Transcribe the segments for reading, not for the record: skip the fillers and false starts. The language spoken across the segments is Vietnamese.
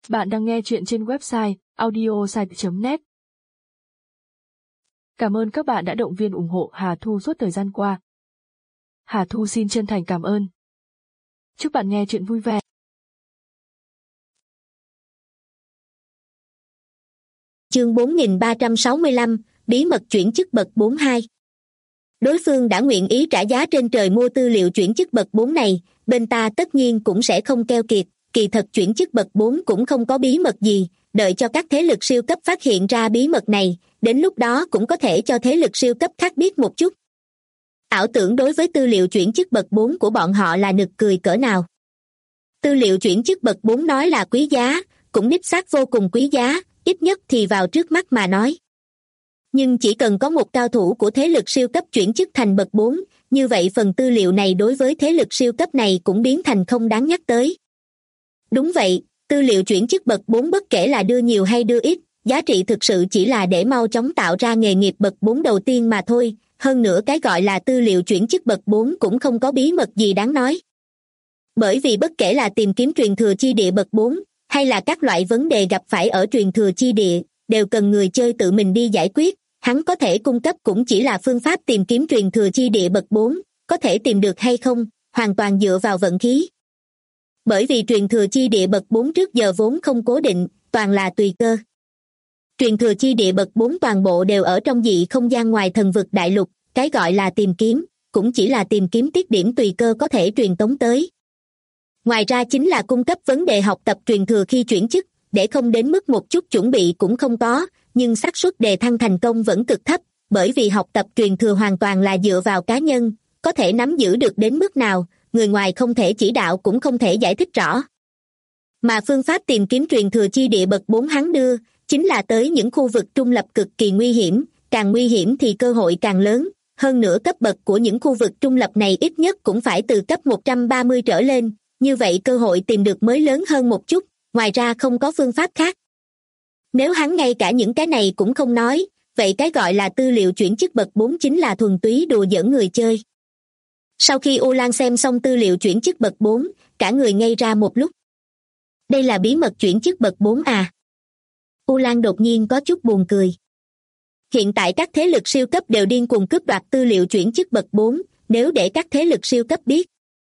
Bạn đang nghe chuyện trên website audiosite.net. Cảm ơn các bạn đã động viên ủng hộ Hà Thu suốt thời gian qua. Hà Thu xin chân thành cảm ơn. Chúc bạn nghe chuyện vui vẻ. Chương 4365, bí mật chuyển chức bậc 42. Đối phương đã nguyện ý trả giá trên trời mua tư liệu chuyển chức bậc 4 này, bên ta tất nhiên cũng sẽ không keo kiệt. Kỳ thật chuyển chức bậc 4 cũng không có bí mật gì, đợi cho các thế lực siêu cấp phát hiện ra bí mật này, đến lúc đó cũng có thể cho thế lực siêu cấp khác biết một chút. Ảo tưởng đối với tư liệu chuyển chức bậc 4 của bọn họ là nực cười cỡ nào. Tư liệu chuyển chức bậc 4 nói là quý giá, cũng đích xác vô cùng quý giá, ít nhất thì vào trước mắt mà nói. Nhưng chỉ cần có một cao thủ của thế lực siêu cấp chuyển chức thành bậc 4, như vậy phần tư liệu này đối với thế lực siêu cấp này cũng biến thành không đáng nhắc tới. Đúng vậy, tư liệu chuyển chức bậc 4 bất kể là đưa nhiều hay đưa ít, giá trị thực sự chỉ là để mau chóng tạo ra nghề nghiệp bậc 4 đầu tiên mà thôi, hơn nữa cái gọi là tư liệu chuyển chức bậc 4 cũng không có bí mật gì đáng nói. Bởi vì bất kể là tìm kiếm truyền thừa chi địa bậc 4, hay là các loại vấn đề gặp phải ở truyền thừa chi địa, đều cần người chơi tự mình đi giải quyết, hắn có thể cung cấp cũng chỉ là phương pháp tìm kiếm truyền thừa chi địa bậc 4, có thể tìm được hay không, hoàn toàn dựa vào vận khí. Bởi vì truyền thừa chi địa bậc 4 trước giờ vốn không cố định, toàn là tùy cơ. Truyền thừa chi địa bậc 4 toàn bộ đều ở trong dị không gian ngoài thần vực đại lục, cái gọi là tìm kiếm, cũng chỉ là tìm kiếm tiết điểm tùy cơ có thể truyền tống tới. Ngoài ra chính là cung cấp vấn đề học tập truyền thừa khi chuyển chức, để không đến mức một chút chuẩn bị cũng không có, nhưng xác suất đề thăng thành công vẫn cực thấp, bởi vì học tập truyền thừa hoàn toàn là dựa vào cá nhân, có thể nắm giữ được đến mức nào, người ngoài không thể chỉ đạo cũng không thể giải thích rõ. Mà phương pháp tìm kiếm truyền thừa chi địa bậc 4 hắn đưa, chính là tới những khu vực trung lập cực kỳ nguy hiểm, càng nguy hiểm thì cơ hội càng lớn, hơn nữa cấp bậc của những khu vực trung lập này ít nhất cũng phải từ cấp 130 trở lên, như vậy cơ hội tìm được mới lớn hơn một chút, ngoài ra không có phương pháp khác. Nếu hắn ngay cả những cái này cũng không nói, vậy cái gọi là tư liệu chuyển chức bậc 4 chính là thuần túy đùa giỡn người chơi. Sau khi U Lan xem xong tư liệu chuyển chức bậc 4, cả người ngây ra một lúc. Đây là bí mật chuyển chức bậc 4 à? U Lan đột nhiên có chút buồn cười. Hiện tại các thế lực siêu cấp đều điên cuồng cướp đoạt tư liệu chuyển chức bậc 4, nếu để các thế lực siêu cấp biết,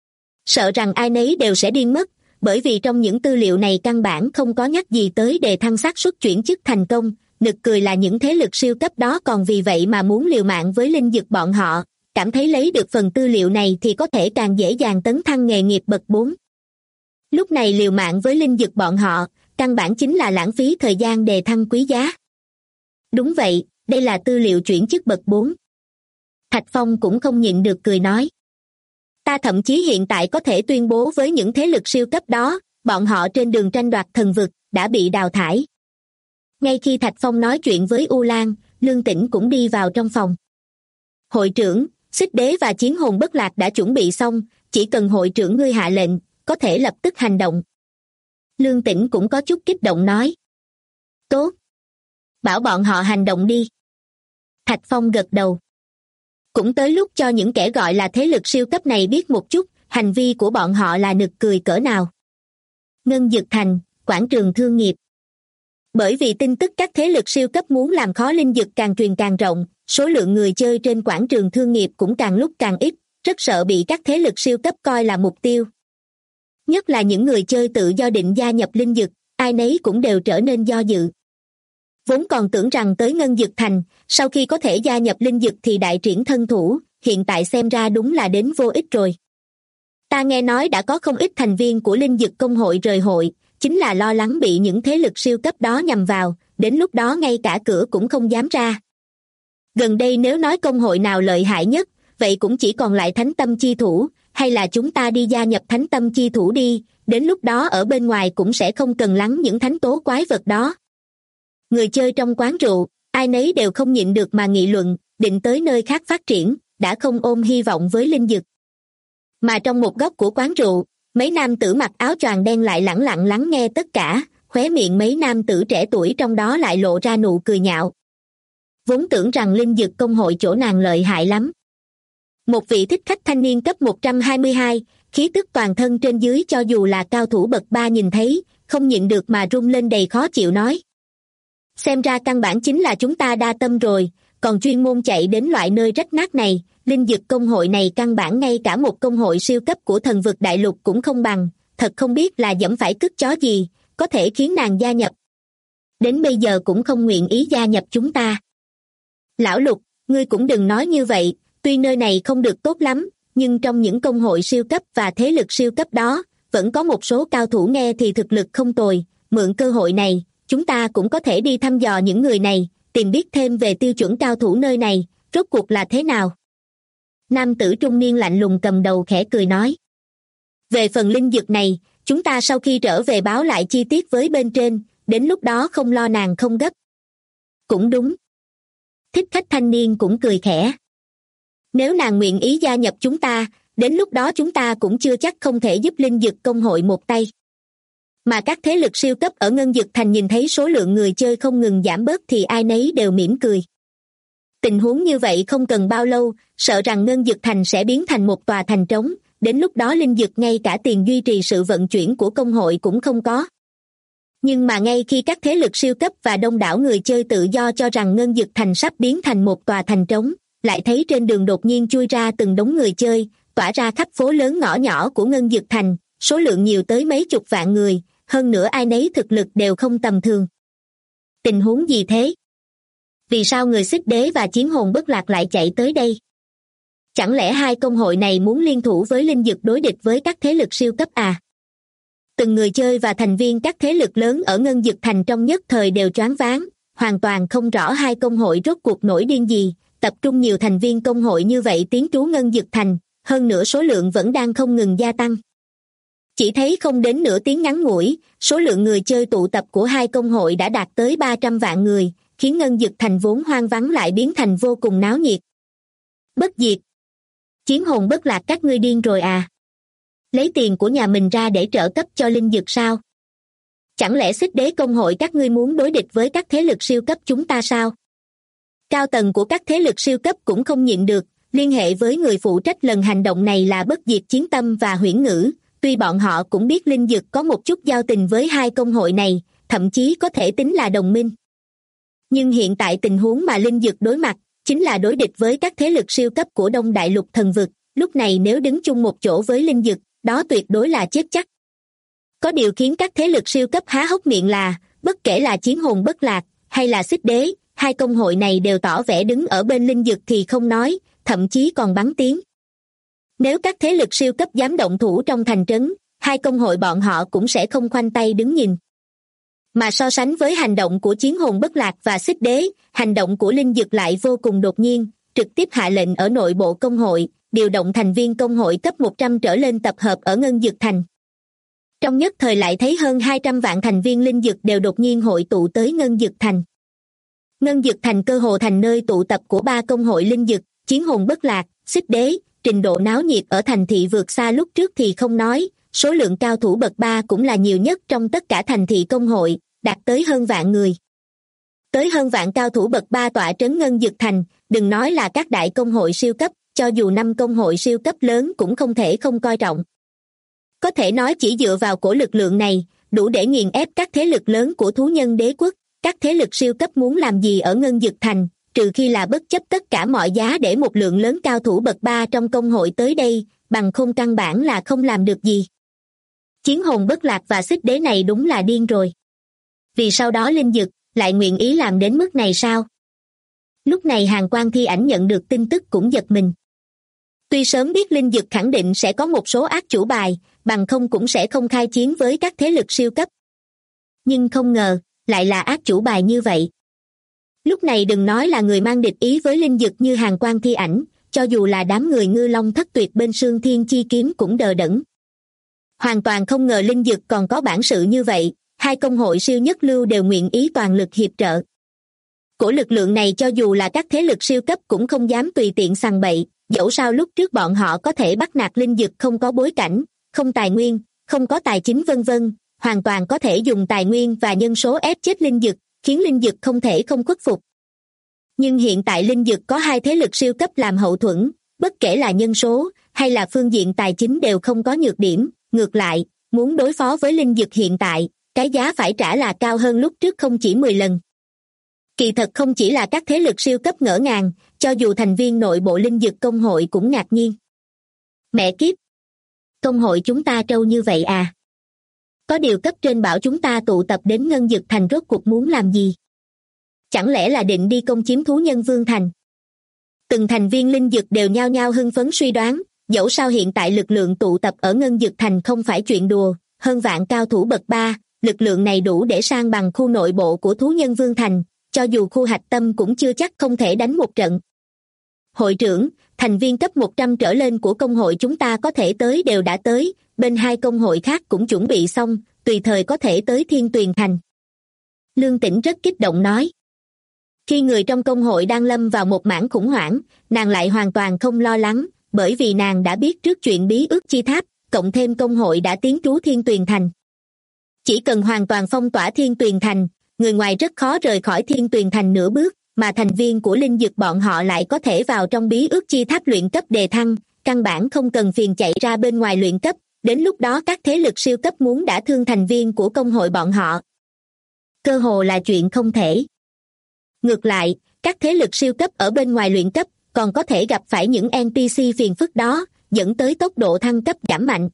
sợ rằng ai nấy đều sẽ điên mất, bởi vì trong những tư liệu này căn bản không có nhắc gì tới đề thăng xác suất chuyển chức thành công, nực cười là những thế lực siêu cấp đó còn vì vậy mà muốn liều mạng với linh dực bọn họ, cảm thấy lấy được phần tư liệu này thì có thể càng dễ dàng tấn thăng nghề nghiệp bậc 4. Lúc này liều mạng với linh dực bọn họ, căn bản chính là lãng phí thời gian đề thăng quý giá. Đúng vậy, đây là tư liệu chuyển chức bậc 4. Thạch Phong cũng không nhịn được cười nói. Ta thậm chí hiện tại có thể tuyên bố với những thế lực siêu cấp đó, bọn họ trên đường tranh đoạt thần vực, đã bị đào thải. Ngay khi Thạch Phong nói chuyện với U Lan, Lương Tĩnh cũng đi vào trong phòng. Hội trưởng, Xích Đế và Chiến Hồn Bất Lạc đã chuẩn bị xong, chỉ cần hội trưởng ngươi hạ lệnh, có thể lập tức hành động. Lương Tĩnh cũng có chút kích động nói. Tốt. Bảo bọn họ hành động đi. Thạch Phong gật đầu. Cũng tới lúc cho những kẻ gọi là thế lực siêu cấp này biết một chút, hành vi của bọn họ là nực cười cỡ nào. Ngân Dực Thành, quảng trường thương nghiệp. Bởi vì tin tức các thế lực siêu cấp muốn làm khó linh dực càng truyền càng rộng, số lượng người chơi trên quảng trường thương nghiệp cũng càng lúc càng ít, rất sợ bị các thế lực siêu cấp coi là mục tiêu. Nhất là những người chơi tự do định gia nhập linh dực, ai nấy cũng đều trở nên do dự. Vốn còn tưởng rằng tới Ngân Dực Thành, sau khi có thể gia nhập linh dực thì đại triển thân thủ, hiện tại xem ra đúng là đến vô ích rồi. Ta nghe nói đã có không ít thành viên của linh dực công hội rời hội, chính là lo lắng bị những thế lực siêu cấp đó nhằm vào, đến lúc đó ngay cả cửa cũng không dám ra. Gần đây nếu nói công hội nào lợi hại nhất, vậy cũng chỉ còn lại Thánh Tâm Chi Thủ, hay là chúng ta đi gia nhập Thánh Tâm Chi Thủ đi, đến lúc đó ở bên ngoài cũng sẽ không cần lắng những thánh tố quái vật đó. Người chơi trong quán rượu, ai nấy đều không nhịn được mà nghị luận, định tới nơi khác phát triển, đã không ôm hy vọng với linh dực. Mà trong một góc của quán rượu, mấy nam tử mặc áo choàng đen lại lẳng lặng lắng nghe tất cả, khóe miệng mấy nam tử trẻ tuổi trong đó lại lộ ra nụ cười nhạo. Vốn tưởng rằng linh dực công hội chỗ nàng lợi hại lắm. Một vị thích khách thanh niên cấp 122, khí tức toàn thân trên dưới cho dù là cao thủ bậc 3 nhìn thấy, không nhịn được mà run lên đầy khó chịu nói. Xem ra căn bản chính là chúng ta đa tâm rồi, còn chuyên môn chạy đến loại nơi rách nát này. Linh dực công hội này căn bản ngay cả một công hội siêu cấp của thần vực đại lục cũng không bằng, thật không biết là dẫm phải cứt chó gì, có thể khiến nàng gia nhập. Đến bây giờ cũng không nguyện ý gia nhập chúng ta. Lão Lục, ngươi cũng đừng nói như vậy, tuy nơi này không được tốt lắm, nhưng trong những công hội siêu cấp và thế lực siêu cấp đó, vẫn có một số cao thủ nghe thì thực lực không tồi, mượn cơ hội này, chúng ta cũng có thể đi thăm dò những người này, tìm biết thêm về tiêu chuẩn cao thủ nơi này, rốt cuộc là thế nào. Nam tử trung niên lạnh lùng cầm đầu khẽ cười nói. Về phần linh dược này, chúng ta sau khi trở về báo lại chi tiết với bên trên, đến lúc đó không lo nàng không gấp. Cũng đúng. Thích khách thanh niên cũng cười khẽ. Nếu nàng nguyện ý gia nhập chúng ta, đến lúc đó chúng ta cũng chưa chắc không thể giúp linh dược công hội một tay. Mà các thế lực siêu cấp ở Ngân Dực Thành nhìn thấy số lượng người chơi không ngừng giảm bớt thì ai nấy đều mỉm cười. Tình huống như vậy không cần bao lâu, sợ rằng Ngân Dực Thành sẽ biến thành một tòa thành trống, đến lúc đó linh dược ngay cả tiền duy trì sự vận chuyển của công hội cũng không có. Nhưng mà ngay khi các thế lực siêu cấp và đông đảo người chơi tự do cho rằng Ngân Dực Thành sắp biến thành một tòa thành trống, lại thấy trên đường đột nhiên chui ra từng đống người chơi, tỏa ra khắp phố lớn ngõ nhỏ của Ngân Dực Thành, số lượng nhiều tới mấy chục vạn người, hơn nữa ai nấy thực lực đều không tầm thường. Tình huống gì thế? Vì sao người Xích Đế và Chiến Hồn Bất Lạc lại chạy tới đây? Chẳng lẽ hai công hội này muốn liên thủ với linh dực đối địch với các thế lực siêu cấp à? Từng người chơi và thành viên các thế lực lớn ở Ngân Dực Thành trong nhất thời đều choáng váng, hoàn toàn không rõ hai công hội rốt cuộc nổi điên gì, tập trung nhiều thành viên công hội như vậy tiến trú Ngân Dực Thành, hơn nữa số lượng vẫn đang không ngừng gia tăng. Chỉ thấy không đến nửa tiếng ngắn ngủi, số lượng người chơi tụ tập của hai công hội đã đạt tới 300 vạn người, khiến Ngân Dực Thành vốn hoang vắng lại biến thành vô cùng náo nhiệt. Bất diệt, Chiến Hồn Bất Lạc, các ngươi điên rồi à? Lấy tiền của nhà mình ra để trợ cấp cho linh dược sao? Chẳng lẽ Xích Đế công hội các ngươi muốn đối địch với các thế lực siêu cấp chúng ta sao? Cao tầng của các thế lực siêu cấp cũng không nhịn được, liên hệ với người phụ trách lần hành động này là Bất Diệt Chiến Tâm và Huyễn Ngữ, tuy bọn họ cũng biết linh dược có một chút giao tình với hai công hội này, thậm chí có thể tính là đồng minh. Nhưng hiện tại tình huống mà linh dược đối mặt, chính là đối địch với các thế lực siêu cấp của Đông Đại Lục thần vực, lúc này nếu đứng chung một chỗ với linh dược, đó tuyệt đối là chết chắc. Có điều khiến các thế lực siêu cấp há hốc miệng là, bất kể là Chiến Hồn Bất Lạc, hay là Xích Đế, hai công hội này đều tỏ vẻ đứng ở bên linh dược thì không nói, thậm chí còn bắn tiếng. Nếu các thế lực siêu cấp dám động thủ trong thành trấn, hai công hội bọn họ cũng sẽ không khoanh tay đứng nhìn. Mà so sánh với hành động của Chiến Hồn Bất Lạc và Xích Đế, hành động của linh dược lại vô cùng đột nhiên, trực tiếp hạ lệnh ở nội bộ công hội, điều động thành viên công hội cấp 100 trở lên tập hợp ở Ngân Dực Thành. Trong nhất thời lại thấy hơn 200 vạn thành viên linh dược đều đột nhiên hội tụ tới Ngân Dực Thành. Ngân Dực Thành cơ hồ thành nơi tụ tập của ba công hội linh dược, Chiến Hồn Bất Lạc, Xích Đế, trình độ náo nhiệt ở thành thị vượt xa lúc trước thì không nói, số lượng cao thủ bậc 3 cũng là nhiều nhất trong tất cả thành thị công hội, đạt tới hơn vạn người. Tới hơn vạn cao thủ bậc 3 tọa trấn Ngân Dực Thành, đừng nói là các đại công hội siêu cấp, cho dù 5 công hội siêu cấp lớn cũng không thể không coi trọng. Có thể nói chỉ dựa vào cổ lực lượng này, đủ để nghiền ép các thế lực lớn của thú nhân đế quốc, các thế lực siêu cấp muốn làm gì ở Ngân Dực Thành, trừ khi là bất chấp tất cả mọi giá để một lượng lớn cao thủ bậc 3 trong công hội tới đây, bằng không căn bản là không làm được gì. Chiến Hồn Bất Lạc và Xích Đế này đúng là điên rồi. Vì sau đó linh dực lại nguyện ý làm đến mức này sao? Lúc này Hàn Quang Thi Ảnh nhận được tin tức cũng giật mình. Tuy sớm biết linh dực khẳng định sẽ có một số ác chủ bài, bằng không cũng sẽ không khai chiến với các thế lực siêu cấp. Nhưng không ngờ, lại là ác chủ bài như vậy. Lúc này đừng nói là người mang địch ý với linh dực như Hàn Quang Thi Ảnh, cho dù là đám người Ngư Long Thất Tuyệt bên Sương Thiên Chi Kiếm cũng đờ đẫn. Hoàn toàn không ngờ linh dực còn có bản sự như vậy, hai công hội siêu nhất lưu đều nguyện ý toàn lực hiệp trợ. Của lực lượng này cho dù là các thế lực siêu cấp cũng không dám tùy tiện sằng bậy, dẫu sao lúc trước bọn họ có thể bắt nạt linh dực không có bối cảnh, không tài nguyên, không có tài chính vân vân, hoàn toàn có thể dùng tài nguyên và nhân số ép chết linh dực, khiến linh dực không thể không khuất phục. Nhưng hiện tại linh dực có hai thế lực siêu cấp làm hậu thuẫn, bất kể là nhân số hay là phương diện tài chính đều không có nhược điểm, ngược lại, muốn đối phó với linh dực hiện tại, cái giá phải trả là cao hơn lúc trước không chỉ 10 lần. Kỳ thật không chỉ là các thế lực siêu cấp ngỡ ngàng, cho dù thành viên nội bộ linh dực công hội cũng ngạc nhiên. Mẹ kiếp! Công hội chúng ta trâu như vậy à? Có điều cấp trên bảo chúng ta tụ tập đến Ngân Dực Thành rốt cuộc muốn làm gì? Chẳng lẽ là định đi công chiếm Thú Nhân Vương Thành? Từng thành viên linh dực đều nhao nhao hưng phấn suy đoán, dẫu sao hiện tại lực lượng tụ tập ở Ngân Dực Thành không phải chuyện đùa, hơn vạn cao thủ bậc 3, lực lượng này đủ để san bằng khu nội bộ của Thú Nhân Vương Thành, cho dù khu hạch tâm cũng chưa chắc không thể đánh một trận. Hội trưởng, thành viên cấp 100 trở lên của công hội chúng ta có thể tới đều đã tới, bên hai công hội khác cũng chuẩn bị xong, tùy thời có thể tới Thiên Tuyền Thành. Lương Tĩnh rất kích động nói. Khi người trong công hội đang lâm vào một mảng khủng hoảng, nàng lại hoàn toàn không lo lắng, bởi vì nàng đã biết trước chuyện bí ước chi tháp, cộng thêm công hội đã tiến trú Thiên Tuyền Thành. Chỉ cần hoàn toàn phong tỏa Thiên Tuyền Thành, người ngoài rất khó rời khỏi Thiên Tuyền Thành nửa bước, mà thành viên của linh dực bọn họ lại có thể vào trong bí ước chi tháp luyện cấp đề thăng, căn bản không cần phiền chạy ra bên ngoài luyện cấp, đến lúc đó các thế lực siêu cấp muốn đả thương thành viên của công hội bọn họ. Cơ hồ là chuyện không thể. Ngược lại, các thế lực siêu cấp ở bên ngoài luyện cấp còn có thể gặp phải những NPC phiền phức đó, dẫn tới tốc độ thăng cấp giảm mạnh.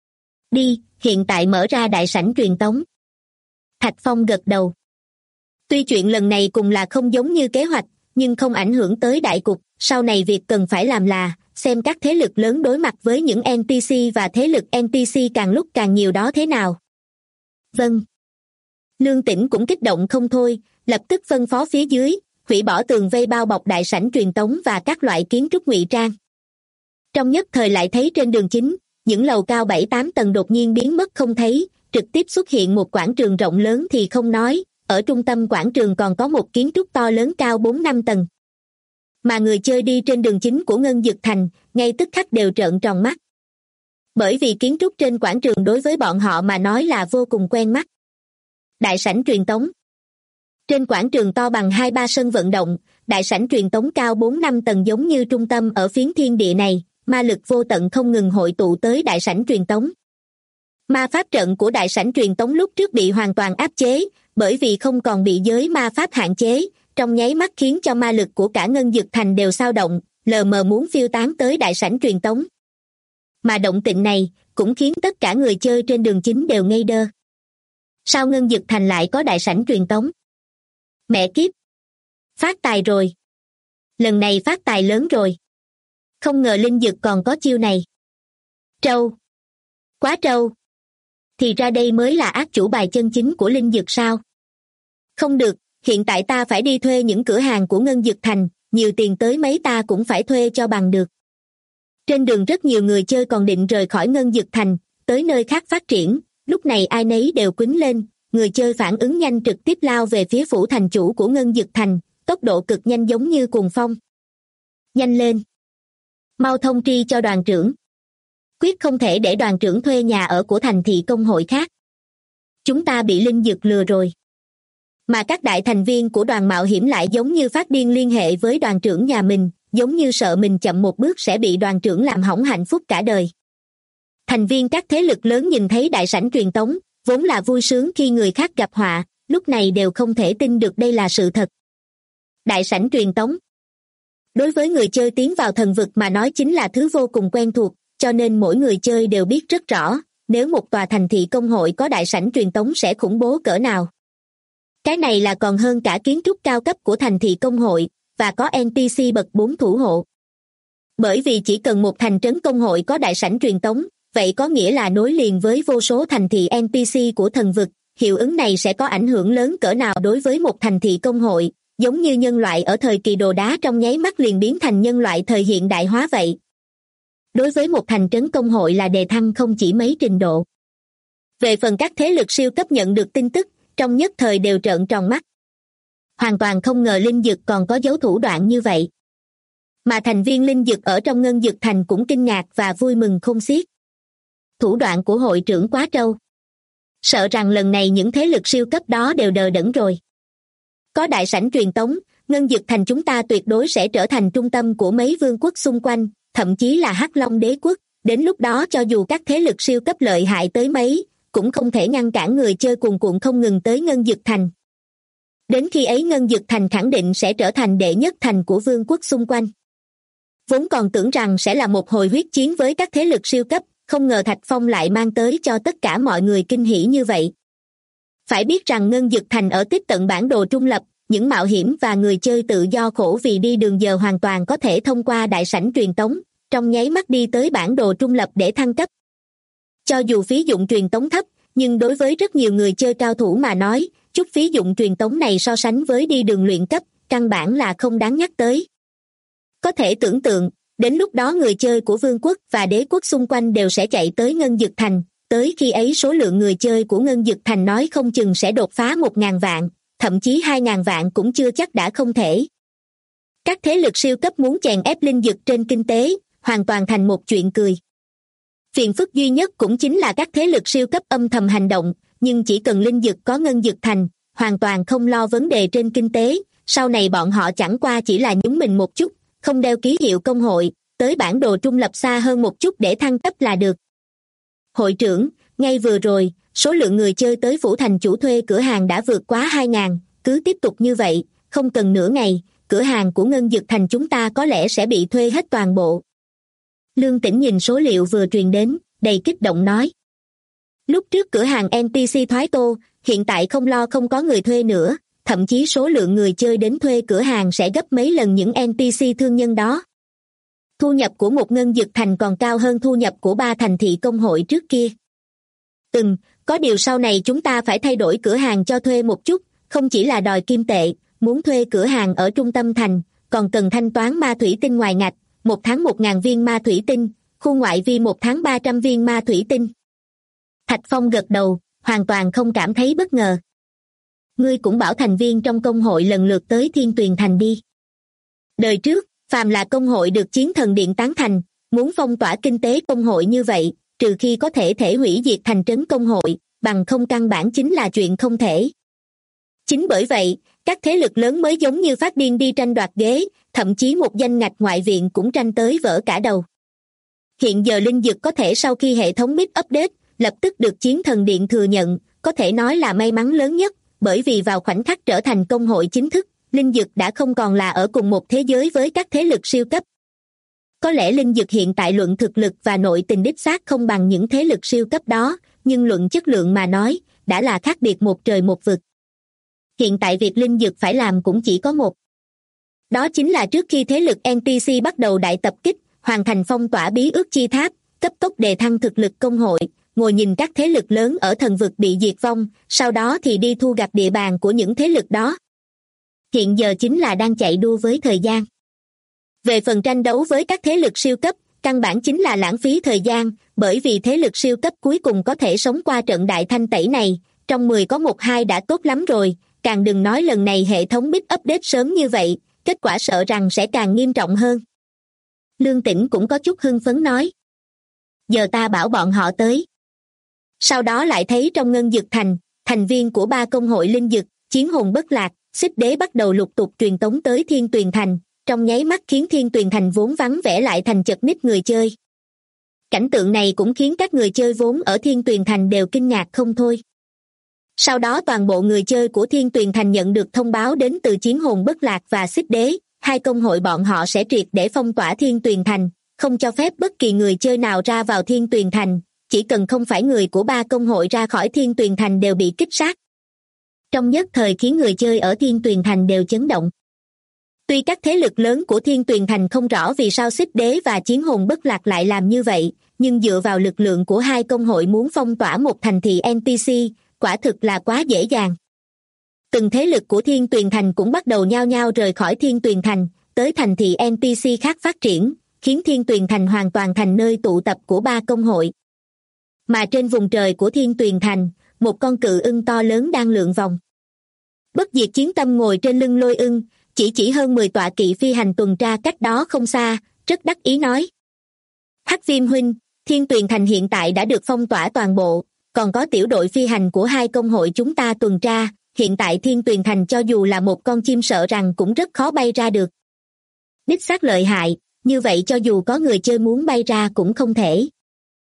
Đi, hiện tại mở ra đại sảnh truyền tống. Thạch Phong gật đầu. Tuy chuyện lần này cùng là không giống như kế hoạch, nhưng không ảnh hưởng tới đại cục, sau này việc cần phải làm là xem các thế lực lớn đối mặt với những NPC và thế lực NPC càng lúc càng nhiều đó thế nào. Vâng. Lương Tĩnh cũng kích động không thôi, lập tức phân phó phía dưới, hủy bỏ tường vây bao bọc đại sảnh truyền tống và các loại kiến trúc ngụy trang. Trong nhất thời lại thấy trên đường chính, những lầu cao 7-8 tầng đột nhiên biến mất không thấy, trực tiếp xuất hiện một quảng trường rộng lớn thì không nói, ở trung tâm quảng trường còn có một kiến trúc to lớn cao 4-5 tầng. Mà người chơi đi trên đường chính của Ngân Dực Thành, ngay tức khắc đều trợn tròn mắt. Bởi vì kiến trúc trên quảng trường đối với bọn họ mà nói là vô cùng quen mắt. Đại sảnh truyền tống. Trên quảng trường to bằng 2-3 sân vận động, đại sảnh truyền tống cao 4-5 tầng giống như trung tâm ở phiến thiên địa này, ma lực vô tận không ngừng hội tụ tới đại sảnh truyền tống. Ma pháp trận của đại sảnh truyền tống lúc trước bị hoàn toàn áp chế, bởi vì không còn bị giới ma pháp hạn chế, trong nháy mắt khiến cho ma lực của cả Ngân Dực Thành đều xao động, lờ mờ muốn phiêu tán tới đại sảnh truyền tống. Mà động tĩnh này cũng khiến tất cả người chơi trên đường chính đều ngây đơ. Sao Ngân Dực Thành lại có đại sảnh truyền tống? Mẹ kiếp! Phát tài rồi! Lần này phát tài lớn rồi! Không ngờ linh dực còn có chiêu này. Trâu! Quá trâu! Thì ra đây mới là ác chủ bài chân chính của linh dực sao? Không được, hiện tại ta phải đi thuê những cửa hàng của Ngân Dực Thành, nhiều tiền tới mấy ta cũng phải thuê cho bằng được. Trên đường rất nhiều người chơi còn định rời khỏi Ngân Dực Thành, tới nơi khác phát triển, lúc này ai nấy đều quýnh lên, người chơi phản ứng nhanh trực tiếp lao về phía phủ thành chủ của Ngân Dực Thành, tốc độ cực nhanh giống như cuồng phong. Nhanh lên! Mau thông tri cho đoàn trưởng. Quyết không thể để đoàn trưởng thuê nhà ở của thành thị công hội khác. Chúng ta bị linh dực lừa rồi. Mà các đại thành viên của đoàn mạo hiểm lại giống như phát điên liên hệ với đoàn trưởng nhà mình, giống như sợ mình chậm một bước sẽ bị đoàn trưởng làm hỏng hạnh phúc cả đời. Thành viên các thế lực lớn nhìn thấy đại sảnh truyền tống, vốn là vui sướng khi người khác gặp họa, lúc này đều không thể tin được đây là sự thật. Đại sảnh truyền tống. Đối với người chơi tiến vào thần vực mà nói chính là thứ vô cùng quen thuộc, cho nên mỗi người chơi đều biết rất rõ, nếu một tòa thành thị công hội có đại sảnh truyền tống sẽ khủng bố cỡ nào. Cái này là còn hơn cả kiến trúc cao cấp của thành thị công hội, và có NPC bậc 4 thủ hộ. Bởi vì chỉ cần một thành trấn công hội có đại sảnh truyền tống, vậy có nghĩa là nối liền với vô số thành thị NPC của thần vực, hiệu ứng này sẽ có ảnh hưởng lớn cỡ nào đối với một thành thị công hội, giống như nhân loại ở thời kỳ đồ đá trong nháy mắt liền biến thành nhân loại thời hiện đại hóa vậy. Đối với một thành trấn công hội là đề thăng không chỉ mấy trình độ. Về phần các thế lực siêu cấp nhận được tin tức, trong nhất thời đều trợn tròn mắt. Hoàn toàn không ngờ linh dực còn có dấu thủ đoạn như vậy. Mà thành viên linh dực ở trong Ngân Dực Thành cũng kinh ngạc và vui mừng khôn xiết. Thủ đoạn của hội trưởng quá trâu. Sợ rằng lần này những thế lực siêu cấp đó đều đờ đẫn rồi. Có đại sảnh truyền tống, Ngân Dực Thành chúng ta tuyệt đối sẽ trở thành trung tâm của mấy vương quốc xung quanh, thậm chí là Hắc Long đế quốc, đến lúc đó cho dù các thế lực siêu cấp lợi hại tới mấy, cũng không thể ngăn cản người chơi cuồn cuộn không ngừng tới Ngân Dực Thành. Đến khi ấy Ngân Dực Thành khẳng định sẽ trở thành đệ nhất thành của vương quốc xung quanh. Vốn còn tưởng rằng sẽ là một hồi huyết chiến với các thế lực siêu cấp, không ngờ Thạch Phong lại mang tới cho tất cả mọi người kinh hỉ như vậy. Phải biết rằng Ngân Dực Thành ở tiếp cận bản đồ trung lập, những mạo hiểm và người chơi tự do khổ vì đi đường giờ hoàn toàn có thể thông qua đại sảnh truyền tống, trong nháy mắt đi tới bản đồ trung lập để thăng cấp. Cho dù phí dụng truyền tống thấp, nhưng đối với rất nhiều người chơi cao thủ mà nói, chút phí dụng truyền tống này so sánh với đi đường luyện cấp, căn bản là không đáng nhắc tới. Có thể tưởng tượng, đến lúc đó người chơi của vương quốc và đế quốc xung quanh đều sẽ chạy tới Ngân Dực Thành, tới khi ấy số lượng người chơi của Ngân Dực Thành nói không chừng sẽ đột phá 1.000 vạn, thậm chí 2.000 vạn cũng chưa chắc đã không thể. Các thế lực siêu cấp muốn chèn ép linh dực trên kinh tế, hoàn toàn thành một chuyện cười. Phiền phức duy nhất cũng chính là các thế lực siêu cấp âm thầm hành động, nhưng chỉ cần linh dực có Ngân Dực Thành, hoàn toàn không lo vấn đề trên kinh tế, sau này bọn họ chẳng qua chỉ là nhúng mình một chút, không đeo ký hiệu công hội, tới bản đồ trung lập xa hơn một chút để thăng cấp là được. Hội trưởng, ngay vừa rồi, số lượng người chơi tới phủ thành chủ thuê cửa hàng đã vượt quá 2.000, cứ tiếp tục như vậy, không cần nửa ngày, cửa hàng của Ngân Dực Thành chúng ta có lẽ sẽ bị thuê hết toàn bộ. Lương Tĩnh nhìn số liệu vừa truyền đến, đầy kích động nói. Lúc trước cửa hàng NPC thoái tô, hiện tại không lo không có người thuê nữa, thậm chí số lượng người chơi đến thuê cửa hàng sẽ gấp mấy lần những NPC thương nhân đó. Thu nhập của một Ngân Dực Thành còn cao hơn thu nhập của 3 thành thị công hội trước kia. Có điều sau này chúng ta phải thay đổi cửa hàng cho thuê một chút, không chỉ là đòi kim tệ, muốn thuê cửa hàng ở trung tâm thành, còn cần thanh toán ma thủy tinh ngoài ngạch, một tháng 1.000 viên ma thủy tinh, khu ngoại vi một tháng 300 viên ma thủy tinh. Thạch Phong gật đầu, hoàn toàn không cảm thấy bất ngờ. Ngươi cũng bảo thành viên trong công hội lần lượt tới Thiên Tuyền Thành đi. Đời trước, phàm là công hội được Chiến Thần Điện tán thành, muốn phong tỏa kinh tế công hội như vậy, trừ khi có thể hủy diệt thành trấn công hội, bằng không căn bản chính là chuyện không thể. Chính bởi vậy, các thế lực lớn mới giống như phát điên đi tranh đoạt ghế, thậm chí một danh ngạch ngoại viện cũng tranh tới vỡ cả đầu. Hiện giờ linh dực có thể sau khi hệ thống MIT update, lập tức được Chiến Thần Điện thừa nhận, có thể nói là may mắn lớn nhất, bởi vì vào khoảnh khắc trở thành công hội chính thức, linh dực đã không còn là ở cùng một thế giới với các thế lực siêu cấp. Có lẽ linh dực hiện tại luận thực lực và nội tình đích xác không bằng những thế lực siêu cấp đó, nhưng luận chất lượng mà nói, đã là khác biệt một trời một vực. Hiện tại việc linh dực phải làm cũng chỉ có một. Đó chính là trước khi thế lực NTC bắt đầu đại tập kích, hoàn thành phong tỏa bí ước chi tháp, cấp tốc đề thăng thực lực công hội, ngồi nhìn các thế lực lớn ở thần vực bị diệt vong, sau đó thì đi thu gặt địa bàn của những thế lực đó. Hiện giờ chính là đang chạy đua với thời gian. Về phần tranh đấu với các thế lực siêu cấp, căn bản chính là lãng phí thời gian, bởi vì thế lực siêu cấp cuối cùng có thể sống qua trận đại thanh tẩy này, trong 10 có 1-2 đã tốt lắm rồi, càng đừng nói lần này hệ thống MIT update sớm như vậy, kết quả sợ rằng sẽ càng nghiêm trọng hơn. Lương Tĩnh cũng có chút hưng phấn nói. Giờ ta bảo bọn họ tới. Sau đó lại thấy trong Ngân Dực Thành, thành viên của 3 công hội linh dực, Chiến Hồn Bất Lạc, Xích Đế bắt đầu lục tục truyền tống tới Thiên Tuyền Thành, trong nháy mắt khiến Thiên Tuyền Thành vốn vắng vẻ lại thành chật ních người chơi. Cảnh tượng này cũng khiến các người chơi vốn ở Thiên Tuyền Thành đều kinh ngạc không thôi. Sau đó toàn bộ người chơi của Thiên Tuyền Thành nhận được thông báo đến từ Chiến Hồn Bất Lạc và Xích Đế, 2 công hội bọn họ sẽ triệt để phong tỏa Thiên Tuyền Thành, không cho phép bất kỳ người chơi nào ra vào Thiên Tuyền Thành, chỉ cần không phải người của 3 công hội ra khỏi Thiên Tuyền Thành đều bị kích sát. Trong nhất thời khiến người chơi ở Thiên Tuyền Thành đều chấn động. Tuy các thế lực lớn của Thiên Tuyền Thành không rõ vì sao Xích Đế và Chiến Hồn Bất Lạc lại làm như vậy, nhưng dựa vào lực lượng của 2 công hội muốn phong tỏa một thành thị NPC, quả thực là quá dễ dàng. Từng thế lực của Thiên Tuyền Thành cũng bắt đầu nhao nhao rời khỏi Thiên Tuyền Thành, tới thành thị NPC khác phát triển, khiến Thiên Tuyền Thành hoàn toàn thành nơi tụ tập của 3 công hội. Mà trên vùng trời của Thiên Tuyền Thành, một con cự ưng to lớn đang lượn vòng. Bất diệt chiến tâm ngồi trên lưng lôi ưng, chỉ hơn 10 tọa kỵ phi hành tuần tra cách đó không xa, rất đắc ý nói. Hắc Viêm huynh, Thiên Tuyền Thành hiện tại đã được phong tỏa toàn bộ, còn có tiểu đội phi hành của 2 công hội chúng ta tuần tra, hiện tại Thiên Tuyền Thành cho dù là một con chim sợ rằng cũng rất khó bay ra được. Đích xác lợi hại, như vậy cho dù có người chơi muốn bay ra cũng không thể.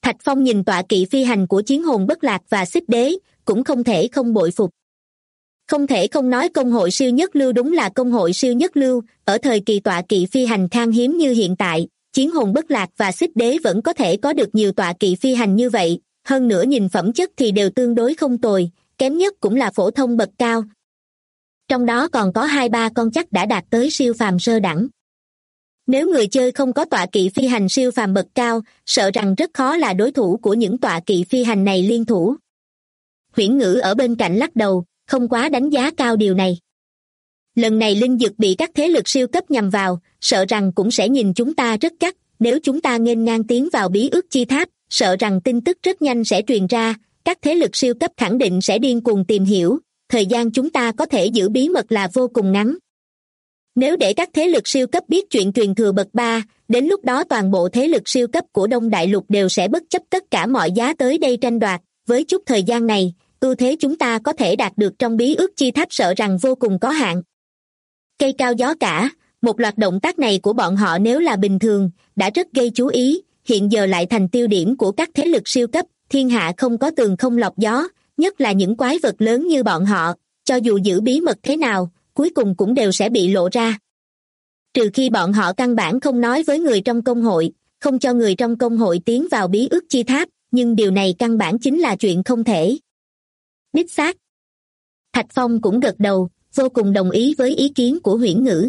Thạch Phong nhìn tọa kỵ phi hành của chiến hồn bất lạc và xích đế, cũng không thể không bội phục. Không thể không nói công hội siêu nhất lưu đúng là công hội siêu nhất lưu, ở thời kỳ tọa kỵ phi hành khan hiếm như hiện tại, chiến hồn bất lạc và xích đế vẫn có thể có được nhiều tọa kỵ phi hành như vậy, hơn nữa nhìn phẩm chất thì đều tương đối không tồi, kém nhất cũng là phổ thông bậc cao. Trong đó còn có 2-3 con chắc đã đạt tới siêu phàm sơ đẳng. Nếu người chơi không có tọa kỵ phi hành siêu phàm bậc cao, sợ rằng rất khó là đối thủ của những tọa kỵ phi hành này liên thủ. Huyễn Ngữ ở bên cạnh lắc đầu, không quá đánh giá cao điều này. Lần này linh dược bị các thế lực siêu cấp nhằm vào, sợ rằng cũng sẽ nhìn chúng ta rất gắt, nếu chúng ta nghênh ngang tiến vào bí ước chi tháp, sợ rằng tin tức rất nhanh sẽ truyền ra, các thế lực siêu cấp khẳng định sẽ điên cuồng tìm hiểu, thời gian chúng ta có thể giữ bí mật là vô cùng ngắn. Nếu để các thế lực siêu cấp biết chuyện truyền thừa bậc 3, đến lúc đó toàn bộ thế lực siêu cấp của Đông Đại Lục đều sẽ bất chấp tất cả mọi giá tới đây tranh đoạt, với chút thời gian này, ưu thế chúng ta có thể đạt được trong bí ước chi tháp sợ rằng vô cùng có hạn. Cây cao gió cả, một loạt động tác này của bọn họ nếu là bình thường, đã rất gây chú ý, hiện giờ lại thành tiêu điểm của các thế lực siêu cấp, thiên hạ không có tường không lọc gió, nhất là những quái vật lớn như bọn họ, cho dù giữ bí mật thế nào, cuối cùng cũng đều sẽ bị lộ ra. Trừ khi bọn họ căn bản không nói với người trong công hội, không cho người trong công hội tiến vào bí ước chi tháp, nhưng điều này căn bản chính là chuyện không thể. Đích xác. Thạch Phong cũng gật đầu, vô cùng đồng ý với ý kiến của Huyễn Ngữ.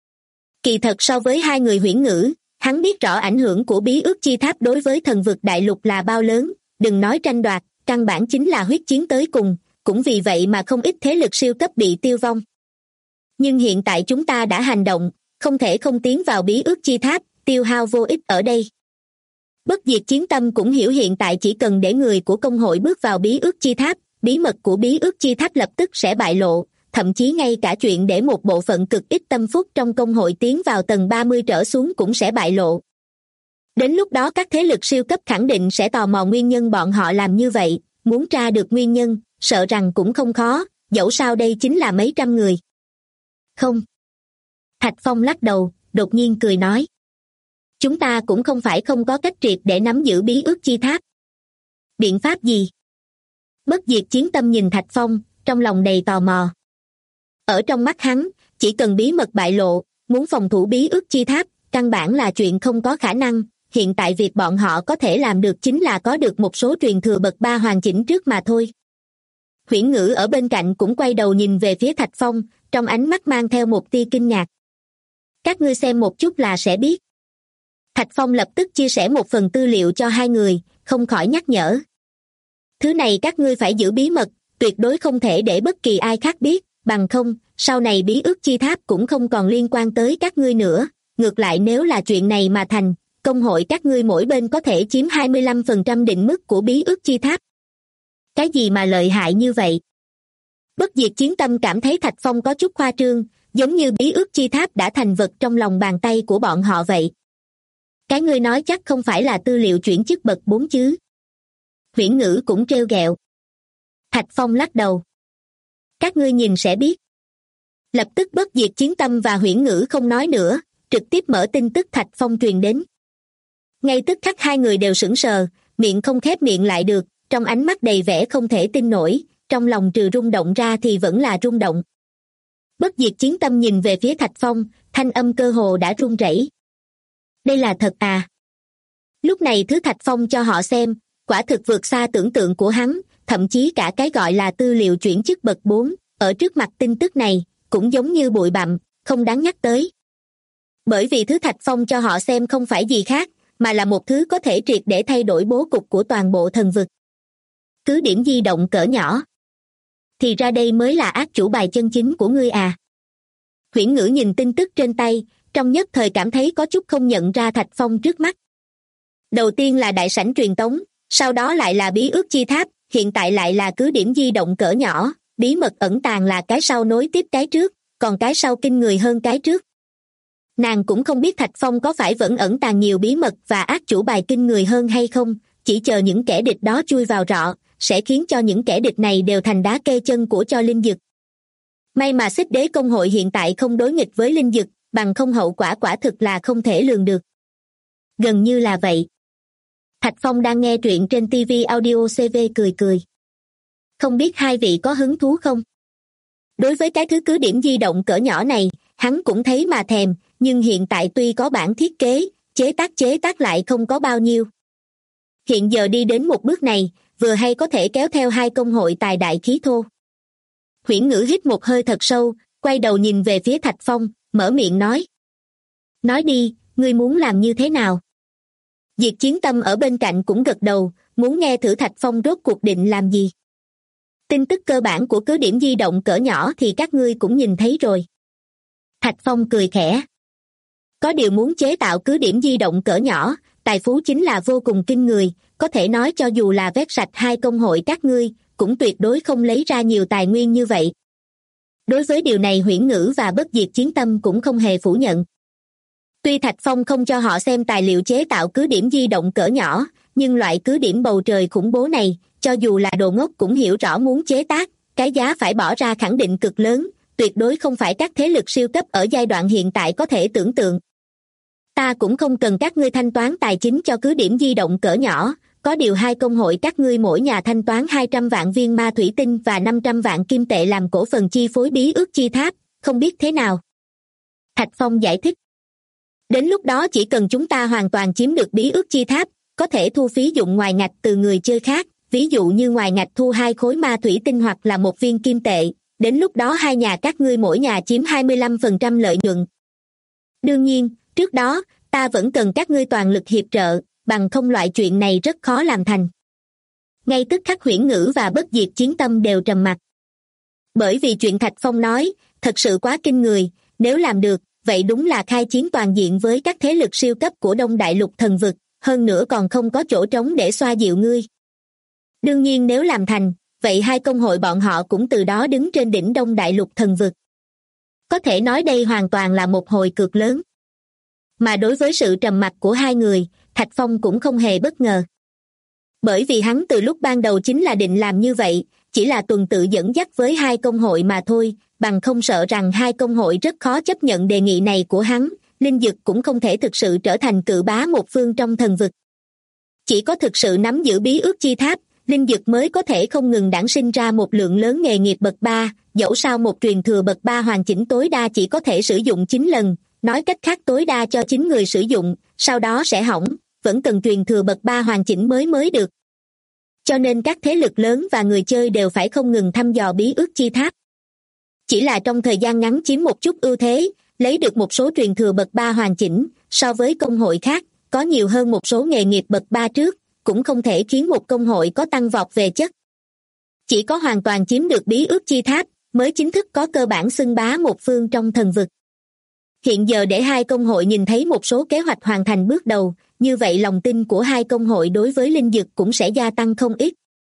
Kỳ thật so với hai người Huyễn Ngữ, hắn biết rõ ảnh hưởng của bí ước chi tháp đối với thần vực đại lục là bao lớn, đừng nói tranh đoạt, căn bản chính là huyết chiến tới cùng, cũng vì vậy mà không ít thế lực siêu cấp bị tiêu vong. Nhưng hiện tại chúng ta đã hành động, không thể không tiến vào bí ước chi tháp, tiêu hao vô ích ở đây. Bất diệt chiến tâm cũng hiểu hiện tại chỉ cần để người của công hội bước vào bí ước chi tháp, bí mật của bí ước chi tháp lập tức sẽ bại lộ, thậm chí ngay cả chuyện để một bộ phận cực ít tâm phúc trong công hội tiến vào tầng 30 trở xuống cũng sẽ bại lộ. Đến lúc đó các thế lực siêu cấp khẳng định sẽ tò mò nguyên nhân bọn họ làm như vậy, muốn tra được nguyên nhân, sợ rằng cũng không khó, dẫu sao đây chính là mấy trăm người. Không. Thạch Phong lắc đầu, đột nhiên cười nói. Chúng ta cũng không phải không có cách triệt để nắm giữ bí ước chi tháp. Biện pháp gì? Bất diệt chiến tâm nhìn Thạch Phong, trong lòng đầy tò mò. Ở trong mắt hắn, chỉ cần bí mật bại lộ, muốn phòng thủ bí ước chi tháp, căn bản là chuyện không có khả năng. Hiện tại việc bọn họ có thể làm được chính là có được một số truyền thừa bậc 3 hoàn chỉnh trước mà thôi. Huyễn Ngữ ở bên cạnh cũng quay đầu nhìn về phía Thạch Phong, trong ánh mắt mang theo một tia kinh ngạc. Các ngươi xem một chút là sẽ biết. Thạch Phong lập tức chia sẻ một phần tư liệu cho hai người, không khỏi nhắc nhở. Thứ này các ngươi phải giữ bí mật, tuyệt đối không thể để bất kỳ ai khác biết, bằng không, sau này bí ước chi tháp cũng không còn liên quan tới các ngươi nữa. Ngược lại nếu là chuyện này mà thành, công hội các ngươi mỗi bên có thể chiếm 25% định mức của bí ước chi tháp. Cái gì mà lợi hại như vậy? Bất diệt chiến tâm cảm thấy Thạch Phong có chút khoa trương, giống như bí ước chi tháp đã thành vật trong lòng bàn tay của bọn họ vậy. Cái ngươi nói chắc không phải là tư liệu chuyển chức bậc 4 chứ? Huyễn Ngữ cũng trêu ghẹo. Thạch Phong lắc đầu. Các ngươi nhìn sẽ biết. Lập tức bất diệt chiến tâm và Huyễn Ngữ không nói nữa, trực tiếp mở tin tức Thạch Phong truyền đến. Ngay tức khắc hai người đều sững sờ, miệng không khép miệng lại được, trong ánh mắt đầy vẻ không thể tin nổi, trong lòng trừ rung động ra thì vẫn là rung động. Bất diệt chiến tâm nhìn về phía Thạch Phong, thanh âm cơ hồ đã run rẩy. Đây là thật à? Lúc này thứ Thạch Phong cho họ xem, quả thực vượt xa tưởng tượng của hắn, thậm chí cả cái gọi là tư liệu chuyển chức bậc 4, ở trước mặt tin tức này, cũng giống như bụi bặm, không đáng nhắc tới. Bởi vì thứ Thạch Phong cho họ xem không phải gì khác, mà là một thứ có thể triệt để thay đổi bố cục của toàn bộ thần vực. Cứ điểm di động cỡ nhỏ. Thì ra đây mới là ác chủ bài chân chính của ngươi à. Huyễn Ngữ nhìn tin tức trên tay, trong nhất thời cảm thấy có chút không nhận ra Thạch Phong trước mắt. Đầu tiên là đại sảnh truyền tống, sau đó lại là bí ước chi tháp, hiện tại lại là cứ điểm di động cỡ nhỏ, bí mật ẩn tàng là cái sau nối tiếp cái trước, còn cái sau kinh người hơn cái trước. Nàng cũng không biết Thạch Phong có phải vẫn ẩn tàng nhiều bí mật và ác chủ bài kinh người hơn hay không, chỉ chờ những kẻ địch đó chui vào rọ, sẽ khiến cho những kẻ địch này đều thành đá kê chân của cho linh dực. May mà xích đế công hội hiện tại không đối nghịch với linh dực, bằng không hậu quả quả thực là không thể lường được. Gần như là vậy. Thạch Phong đang nghe truyện trên TV Audio CV cười cười. Không biết hai vị có hứng thú không? Đối với cái thứ cứ điểm di động cỡ nhỏ này, hắn cũng thấy mà thèm, nhưng hiện tại tuy có bản thiết kế, chế tác lại không có bao nhiêu. Hiện giờ đi đến một bước này, vừa hay có thể kéo theo hai công hội tài đại khí thô. Huyễn Ngữ hít một hơi thật sâu, quay đầu nhìn về phía Thạch Phong, mở miệng nói. Nói đi, ngươi muốn làm như thế nào? Diệt Chiến Tâm ở bên cạnh cũng gật đầu, muốn nghe thử Thạch Phong rốt cuộc định làm gì. Tin tức cơ bản của cứ điểm di động cỡ nhỏ thì các ngươi cũng nhìn thấy rồi. Thạch Phong cười khẽ. Có điều muốn chế tạo cứ điểm di động cỡ nhỏ, tài phú chính là vô cùng kinh người, có thể nói cho dù là vét sạch hai công hội các ngươi, cũng tuyệt đối không lấy ra nhiều tài nguyên như vậy. Đối với điều này Huyễn Ngữ và Bất Diệt Chiến Tâm cũng không hề phủ nhận. Tuy Thạch Phong không cho họ xem tài liệu chế tạo cứ điểm di động cỡ nhỏ, nhưng loại cứ điểm bầu trời khủng bố này, cho dù là đồ ngốc cũng hiểu rõ muốn chế tác, cái giá phải bỏ ra khẳng định cực lớn, tuyệt đối không phải các thế lực siêu cấp ở giai đoạn hiện tại có thể tưởng tượng. Ta cũng không cần các ngươi thanh toán tài chính cho cứ điểm di động cỡ nhỏ, có điều hai công hội các ngươi mỗi nhà thanh toán 200 vạn viên ma thủy tinh và 500 vạn kim tệ làm cổ phần chi phối bí ước chi tháp, không biết thế nào? Thạch Phong giải thích. Đến lúc đó chỉ cần chúng ta hoàn toàn chiếm được bí ước chi tháp, có thể thu phí dụng ngoài ngạch từ người chơi khác, ví dụ như ngoài ngạch thu 2 khối ma thủy tinh hoặc là 1 viên kim tệ, đến lúc đó hai nhà các ngươi mỗi nhà chiếm 25% lợi nhuận. Đương nhiên, trước đó, ta vẫn cần các ngươi toàn lực hiệp trợ, bằng không loại chuyện này rất khó làm thành. Ngay tức khắc Huyễn Ngữ và Bất Diệt Chiến Tâm đều trầm mặc. Bởi vì chuyện Thạch Phong nói, thật sự quá kinh người, nếu làm được, vậy đúng là khai chiến toàn diện với các thế lực siêu cấp của Đông Đại Lục thần vực, hơn nữa còn không có chỗ trống để xoa dịu ngươi. Đương nhiên nếu làm thành, vậy hai công hội bọn họ cũng từ đó đứng trên đỉnh Đông Đại Lục thần vực. Có thể nói đây hoàn toàn là một hồi cược lớn. Mà đối với sự trầm mặc của hai người, Thạch Phong cũng không hề bất ngờ. Bởi vì hắn từ lúc ban đầu chính là định làm như vậy, chỉ là tuần tự dẫn dắt với hai công hội mà thôi, bằng không sợ rằng hai công hội rất khó chấp nhận đề nghị này của hắn, Linh Dực cũng không thể thực sự trở thành cự bá một phương trong thần vực. Chỉ có thực sự nắm giữ bí ước chi tháp, Linh Dực mới có thể không ngừng đản sinh ra một lượng lớn nghề nghiệp bậc 3, dẫu sao một truyền thừa bậc 3 hoàn chỉnh tối đa chỉ có thể sử dụng 9 lần, nói cách khác tối đa cho 9 người sử dụng, sau đó sẽ hỏng, vẫn cần truyền thừa bậc 3 hoàn chỉnh mới được. Cho nên các thế lực lớn và người chơi đều phải không ngừng thăm dò bí ước chi tháp. Chỉ là trong thời gian ngắn chiếm một chút ưu thế, lấy được một số truyền thừa bậc 3 hoàn chỉnh, so với công hội khác, có nhiều hơn một số nghề nghiệp bậc 3 trước, cũng không thể khiến một công hội có tăng vọt về chất. Chỉ có hoàn toàn chiếm được bí ước chi tháp, mới chính thức có cơ bản xưng bá một phương trong thần vực. Hiện giờ để hai công hội nhìn thấy một số kế hoạch hoàn thành bước đầu, như vậy lòng tin của hai công hội đối với Linh Dực cũng sẽ gia tăng không ít.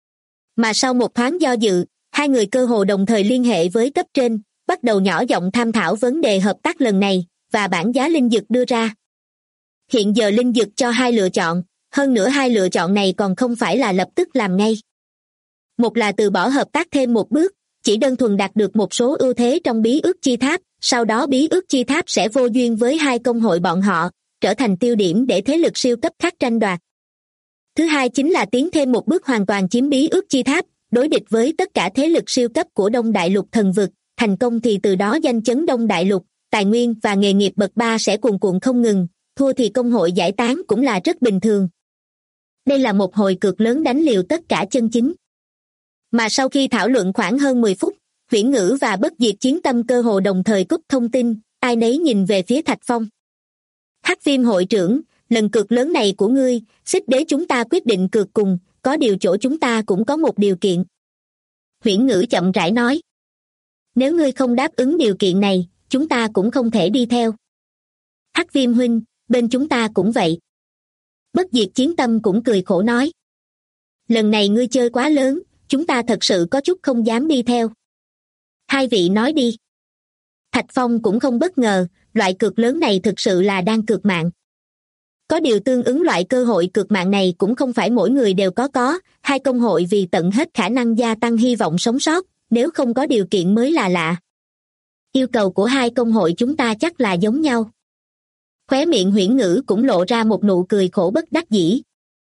Mà sau một thoáng do dự, hai người cơ hồ đồng thời liên hệ với cấp trên, bắt đầu nhỏ giọng tham thảo vấn đề hợp tác lần này, và bảng giá Linh Dực đưa ra. Hiện giờ Linh Dực cho hai lựa chọn, hơn nữa hai lựa chọn này còn không phải là lập tức làm ngay. Một là từ bỏ hợp tác thêm một bước, chỉ đơn thuần đạt được một số ưu thế trong bí ước chi tháp, sau đó bí ước chi tháp sẽ vô duyên với hai công hội bọn họ, trở thành tiêu điểm để thế lực siêu cấp khác tranh đoạt. Thứ hai chính là tiến thêm một bước hoàn toàn chiếm bí ước chi tháp, đối địch với tất cả thế lực siêu cấp của Đông Đại Lục thần vực, thành công thì từ đó danh chấn Đông Đại Lục, tài nguyên và nghề nghiệp bậc 3 sẽ cuồn cuộn không ngừng, thua thì công hội giải tán cũng là rất bình thường. Đây là một hồi cược lớn đánh liều tất cả chân chính. Mà sau khi thảo luận khoảng hơn 10 phút, Huyễn Ngữ và Bất Diệt Chiến Tâm cơ hồ đồng thời cúp thông tin, ai nấy nhìn về phía Thạch Phong. Hắc Viêm hội trưởng, lần cược lớn này của ngươi, Xích Đế chúng ta quyết định cược cùng, có điều chỗ chúng ta cũng có một điều kiện. Huyễn Ngữ chậm rãi nói. Nếu ngươi không đáp ứng điều kiện này, chúng ta cũng không thể đi theo. Hắc Viêm huynh, bên chúng ta cũng vậy. Bất Diệt Chiến Tâm cũng cười khổ nói. Lần này ngươi chơi quá lớn, chúng ta thật sự có chút không dám đi theo. Hai vị nói đi. Thạch Phong cũng không bất ngờ, loại cược lớn này thực sự là đang cược mạng. Có điều tương ứng loại cơ hội cược mạng này cũng không phải mỗi người đều có, hai công hội vì tận hết khả năng gia tăng hy vọng sống sót, nếu không có điều kiện mới là lạ. Yêu cầu của hai công hội chúng ta chắc là giống nhau. Khóe miệng Huyễn Ngữ cũng lộ ra một nụ cười khổ bất đắc dĩ.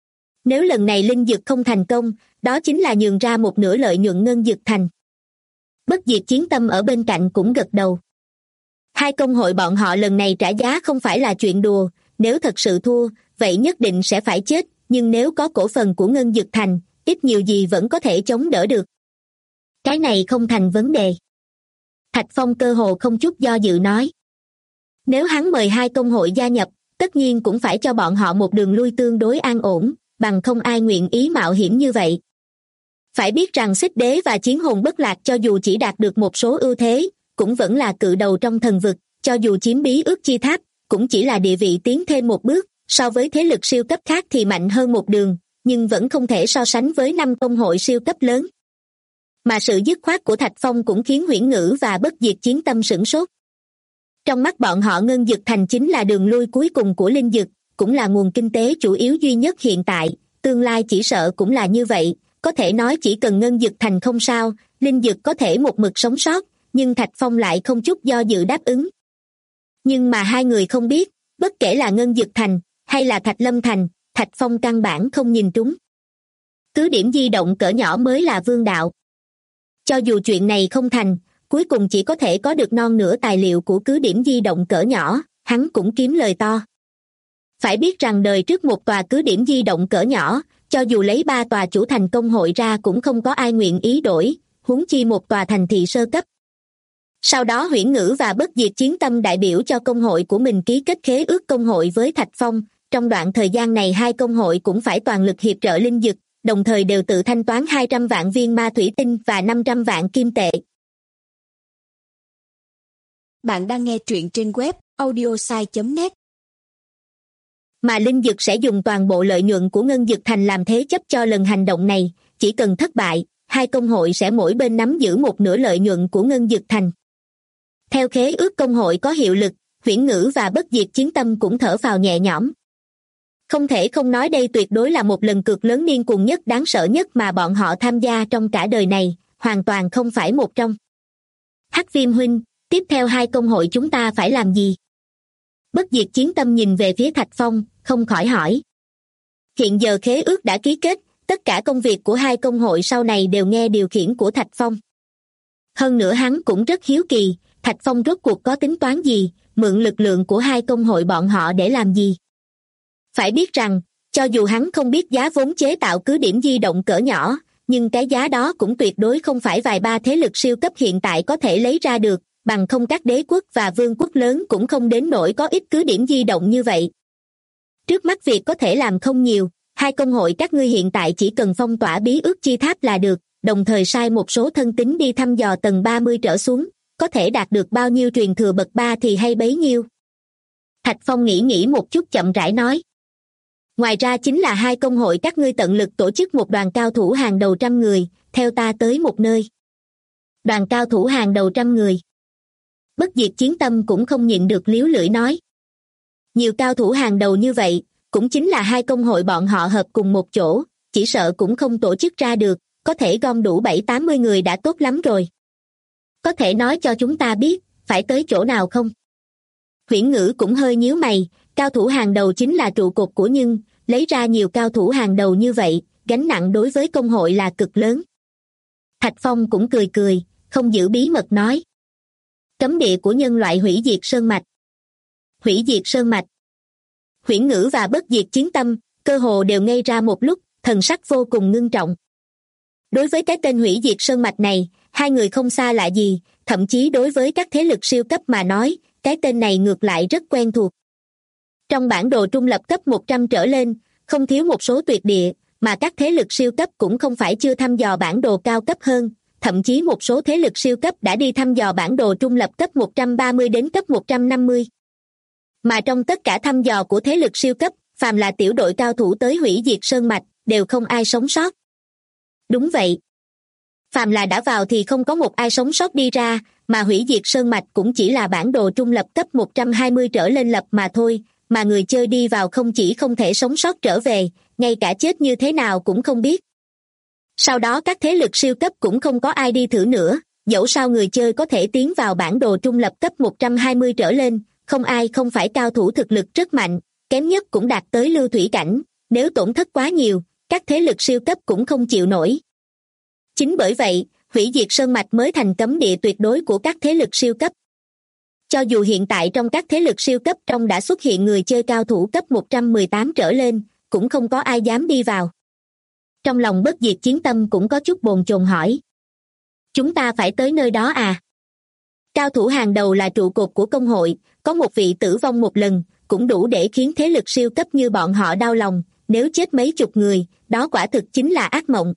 Nếu lần này linh dược không thành công, đó chính là nhường ra một nửa lợi nhuận ngân dược thành. Bất diệt chiến tâm ở bên cạnh cũng gật đầu. Hai công hội bọn họ lần này trả giá không phải là chuyện đùa, nếu thật sự thua, vậy nhất định sẽ phải chết, nhưng nếu có cổ phần của ngân dược thành, ít nhiều gì vẫn có thể chống đỡ được. Cái này không thành vấn đề. Thạch Phong cơ hồ không chút do dự nói. Nếu hắn mời hai công hội gia nhập, tất nhiên cũng phải cho bọn họ một đường lui tương đối an ổn, bằng không ai nguyện ý mạo hiểm như vậy. Phải biết rằng Xích Đế và Chiến Hồn Bất Lạc cho dù chỉ đạt được một số ưu thế, cũng vẫn là cự đầu trong thần vực, cho dù chiếm bí ước chi tháp, cũng chỉ là địa vị tiến thêm một bước, so với thế lực siêu cấp khác thì mạnh hơn một đường, nhưng vẫn không thể so sánh với 5 công hội siêu cấp lớn. Mà sự dứt khoát của Thạch Phong cũng khiến Huyễn Ngữ và Bất Diệt Chiến Tâm sửng sốt. Trong mắt bọn họ ngân dực thành chính là đường lui cuối cùng của linh dực, cũng là nguồn kinh tế chủ yếu duy nhất hiện tại, tương lai chỉ sợ cũng là như vậy, có thể nói chỉ cần ngân dực thành không sao, linh dực có thể một mực sống sót, nhưng Thạch Phong lại không chút do dự đáp ứng. Nhưng mà hai người không biết, bất kể là ngân dực thành, hay là Thạch Lâm thành, Thạch Phong căn bản không nhìn trúng. Cứ điểm di động cỡ nhỏ mới là vương đạo. Cho dù chuyện này không thành, cuối cùng chỉ có thể có được non nửa tài liệu của cứ điểm di động cỡ nhỏ, hắn cũng kiếm lời to. Phải biết rằng đời trước một tòa cứ điểm di động cỡ nhỏ, cho dù lấy 3 tòa chủ thành công hội ra cũng không có ai nguyện ý đổi, huống chi một tòa thành thị sơ cấp. Sau đó Huyễn Ngữ và Bất Diệt Chiến Tâm đại biểu cho công hội của mình ký kết khế ước công hội với Thạch Phong, trong đoạn thời gian này hai công hội cũng phải toàn lực hiệp trợ linh dực, đồng thời đều tự thanh toán 200 vạn viên ma thủy tinh và 500 vạn kim tệ. Bạn đang nghe truyện trên web audiosai.net. Mà linh dực sẽ dùng toàn bộ lợi nhuận của ngân dực thành làm thế chấp cho lần hành động này, chỉ cần thất bại, hai công hội sẽ mỗi bên nắm giữ một nửa lợi nhuận của ngân dực thành. Theo khế ước công hội có hiệu lực, Huyễn Ngữ và Bất Diệt Chiến Tâm cũng thở phào nhẹ nhõm. Không thể không nói đây tuyệt đối là một lần cược lớn điên cuồng nhất đáng sợ nhất mà bọn họ tham gia trong cả đời này, hoàn toàn không phải một trong. Hắc Viêm huynh, tiếp theo hai công hội chúng ta phải làm gì? Bất Diệt Chiến Tâm nhìn về phía Thạch Phong, không khỏi hỏi. Hiện giờ khế ước đã ký kết, tất cả công việc của hai công hội sau này đều nghe điều khiển của Thạch Phong. Hơn nữa hắn cũng rất hiếu kỳ, Thạch Phong rốt cuộc có tính toán gì, mượn lực lượng của hai công hội bọn họ để làm gì? Phải biết rằng, cho dù hắn không biết giá vốn chế tạo cứ điểm di động cỡ nhỏ, nhưng cái giá đó cũng tuyệt đối không phải vài ba thế lực siêu cấp hiện tại có thể lấy ra được, bằng không các đế quốc và vương quốc lớn cũng không đến nỗi có ít cứ điểm di động như vậy. Trước mắt việc có thể làm không nhiều, hai công hội các ngươi hiện tại chỉ cần phong tỏa bí ước chi tháp là được, đồng thời sai một số thân tín đi thăm dò tầng 30 trở xuống, có thể đạt được bao nhiêu truyền thừa bậc 3 thì hay bấy nhiêu. Thạch Phong nghĩ một chút chậm rãi nói. Ngoài ra chính là hai công hội các ngươi tận lực tổ chức một đoàn cao thủ hàng đầu 100 người, theo ta tới một nơi. Đoàn cao thủ hàng đầu 100 người. Bất Diệt Chiến Tâm cũng không nhịn được liếu lưỡi nói. Nhiều cao thủ hàng đầu như vậy, cũng chính là hai công hội bọn họ hợp cùng một chỗ, chỉ sợ cũng không tổ chức ra được, có thể gom đủ 70-80 người đã tốt lắm rồi. Có thể nói cho chúng ta biết, phải tới chỗ nào không? Huyễn Ngữ cũng hơi nhíu mày, cao thủ hàng đầu chính là trụ cột của nhưng, lấy ra nhiều cao thủ hàng đầu như vậy, gánh nặng đối với công hội là cực lớn. Thạch Phong cũng cười, không giữ bí mật nói. Cấm địa của nhân loại hủy diệt sơn mạch. Hủy diệt sơn mạch. Huyễn Ngữ và Bất Diệt Chiến Tâm, cơ hồ đều ngây ra một lúc, thần sắc vô cùng ngưng trọng. Đối với cái tên hủy diệt sơn mạch này, hai người không xa lạ gì, thậm chí đối với các thế lực siêu cấp mà nói, cái tên này ngược lại rất quen thuộc. Trong bản đồ trung lập cấp 100 trở lên, không thiếu một số tuyệt địa, mà các thế lực siêu cấp cũng không phải chưa thăm dò bản đồ cao cấp hơn, thậm chí một số thế lực siêu cấp đã đi thăm dò bản đồ trung lập cấp 130 đến cấp 150. Mà trong tất cả thăm dò của thế lực siêu cấp, phàm là tiểu đội cao thủ tới hủy diệt sơn mạch, đều không ai sống sót. Đúng vậy. Phàm là đã vào thì không có một ai sống sót đi ra, mà hủy diệt sơn mạch cũng chỉ là bản đồ trung lập cấp 120 trở lên lập mà thôi, mà người chơi đi vào không chỉ không thể sống sót trở về, ngay cả chết như thế nào cũng không biết. Sau đó các thế lực siêu cấp cũng không có ai đi thử nữa, dẫu sao người chơi có thể tiến vào bản đồ trung lập cấp 120 trở lên, không ai không phải cao thủ thực lực rất mạnh, kém nhất cũng đạt tới lưu thủy cảnh, nếu tổn thất quá nhiều, các thế lực siêu cấp cũng không chịu nổi. Chính bởi vậy, hủy diệt sơn mạch mới thành cấm địa tuyệt đối của các thế lực siêu cấp. Cho dù hiện tại trong các thế lực siêu cấp trong đã xuất hiện người chơi cao thủ cấp 118 trở lên, cũng không có ai dám đi vào. Trong lòng Bất Diệt Chiến Tâm cũng có chút bồn chồn hỏi. Chúng ta phải tới nơi đó à? Cao thủ hàng đầu là trụ cột của công hội, có một vị tử vong một lần, cũng đủ để khiến thế lực siêu cấp như bọn họ đau lòng, nếu chết mấy chục người, đó quả thực chính là ác mộng.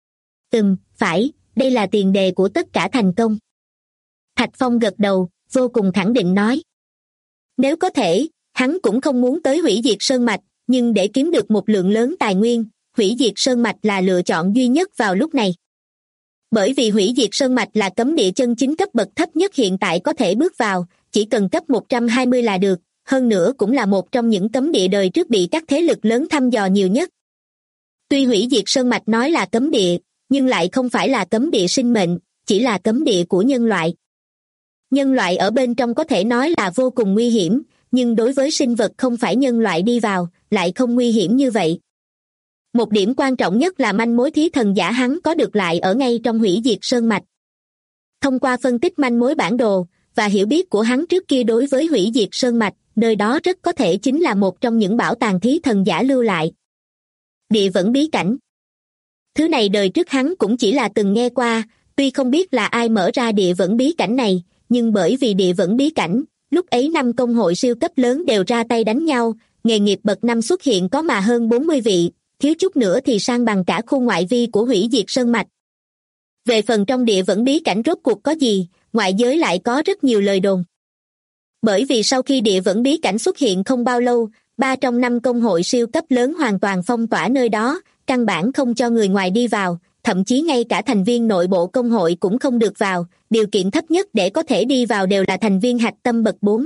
Phải, đây là tiền đề của tất cả thành công. Thạch Phong gật đầu, vô cùng khẳng định nói. Nếu có thể, hắn cũng không muốn tới hủy diệt sơn mạch, nhưng để kiếm được một lượng lớn tài nguyên, hủy diệt sơn mạch là lựa chọn duy nhất vào lúc này. Bởi vì hủy diệt sơn mạch là cấm địa chân chính cấp bậc thấp nhất hiện tại có thể bước vào, chỉ cần cấp 120 là được, hơn nữa cũng là một trong những cấm địa đời trước bị các thế lực lớn thăm dò nhiều nhất. Tuy hủy diệt sơn mạch nói là cấm địa, nhưng lại không phải là cấm địa sinh mệnh, chỉ là cấm địa của nhân loại. Nhân loại ở bên trong có thể nói là vô cùng nguy hiểm, nhưng đối với sinh vật không phải nhân loại đi vào, lại không nguy hiểm như vậy. Một điểm quan trọng nhất là manh mối thí thần giả hắn có được lại ở ngay trong hủy diệt sơn mạch. Thông qua phân tích manh mối bản đồ, và hiểu biết của hắn trước kia đối với hủy diệt sơn mạch, nơi đó rất có thể chính là một trong những bảo tàng thí thần giả lưu lại. Địa vẫn bí cảnh. Thứ này đời trước hắn cũng chỉ là từng nghe qua, tuy không biết là ai mở ra địa vẫn bí cảnh này, nhưng bởi vì địa vẫn bí cảnh, lúc ấy 5 công hội siêu cấp lớn đều ra tay đánh nhau, nghề nghiệp bậc 5 xuất hiện có mà hơn 40 vị, thiếu chút nữa thì sang bằng cả khu ngoại vi của hủy diệt sơn mạch. Về phần trong địa vẫn bí cảnh rốt cuộc có gì, ngoại giới lại có rất nhiều lời đồn. Bởi vì sau khi địa vẫn bí cảnh xuất hiện không bao lâu, 3 trong 5 công hội siêu cấp lớn hoàn toàn phong tỏa nơi đó, căn bản không cho người ngoài đi vào, thậm chí ngay cả thành viên nội bộ công hội cũng không được vào, điều kiện thấp nhất để có thể đi vào đều là thành viên hạch tâm bậc 4.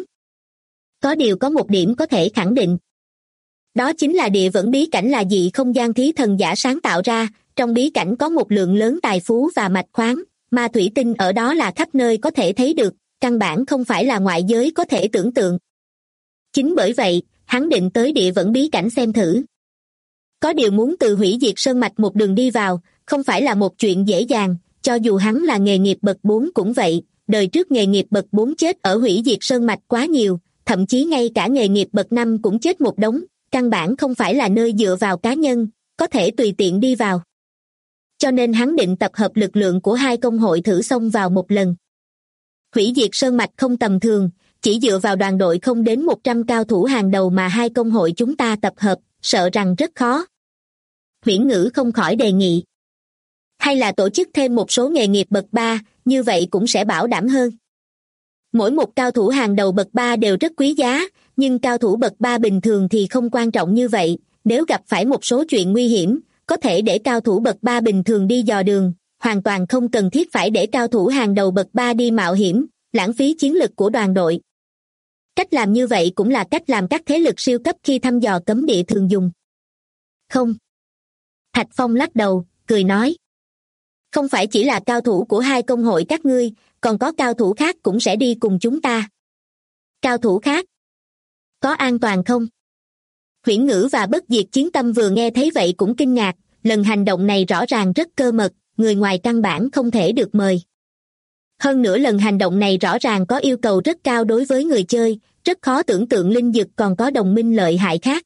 Có điều có một điểm có thể khẳng định. Đó chính là địa vẫn bí cảnh là dị không gian thí thần giả sáng tạo ra, trong bí cảnh có một lượng lớn tài phú và mạch khoáng, mà thủy tinh ở đó là khắp nơi có thể thấy được, căn bản không phải là ngoại giới có thể tưởng tượng. Chính bởi vậy, hắn định tới địa vẫn bí cảnh xem thử. Có điều muốn từ hủy diệt sơn mạch một đường đi vào, không phải là một chuyện dễ dàng, cho dù hắn là nghề nghiệp bậc 4 cũng vậy, đời trước nghề nghiệp bậc 4 chết ở hủy diệt sơn mạch quá nhiều, thậm chí ngay cả nghề nghiệp bậc 5 cũng chết một đống, căn bản không phải là nơi dựa vào cá nhân, có thể tùy tiện đi vào. Cho nên hắn định tập hợp lực lượng của 2 công hội thử xông vào một lần. Hủy diệt sơn mạch không tầm thường, chỉ dựa vào đoàn đội không đến 100 cao thủ hàng đầu mà 2 công hội chúng ta tập hợp, sợ rằng rất khó. Huyễn Ngữ không khỏi đề nghị. Hay là tổ chức thêm một số nghề nghiệp bậc 3, như vậy cũng sẽ bảo đảm hơn. Mỗi một cao thủ hàng đầu bậc 3 đều rất quý giá, nhưng cao thủ bậc 3 bình thường thì không quan trọng như vậy, nếu gặp phải một số chuyện nguy hiểm, có thể để cao thủ bậc 3 bình thường đi dò đường, hoàn toàn không cần thiết phải để cao thủ hàng đầu bậc 3 đi mạo hiểm, lãng phí chiến lực của đoàn đội. Cách làm như vậy cũng là cách làm các thế lực siêu cấp khi thăm dò cấm địa thường dùng. Không. Thạch Phong lắc đầu, cười nói. Không phải chỉ là cao thủ của 2 công hội các ngươi, còn có cao thủ khác cũng sẽ đi cùng chúng ta. Cao thủ khác? Có an toàn không? Huyễn Ngữ và Bất Diệt Chiến Tâm vừa nghe thấy vậy cũng kinh ngạc, lần hành động này rõ ràng rất cơ mật, người ngoài căn bản không thể được mời. Hơn nữa lần hành động này rõ ràng có yêu cầu rất cao đối với người chơi, rất khó tưởng tượng linh dực còn có đồng minh lợi hại khác.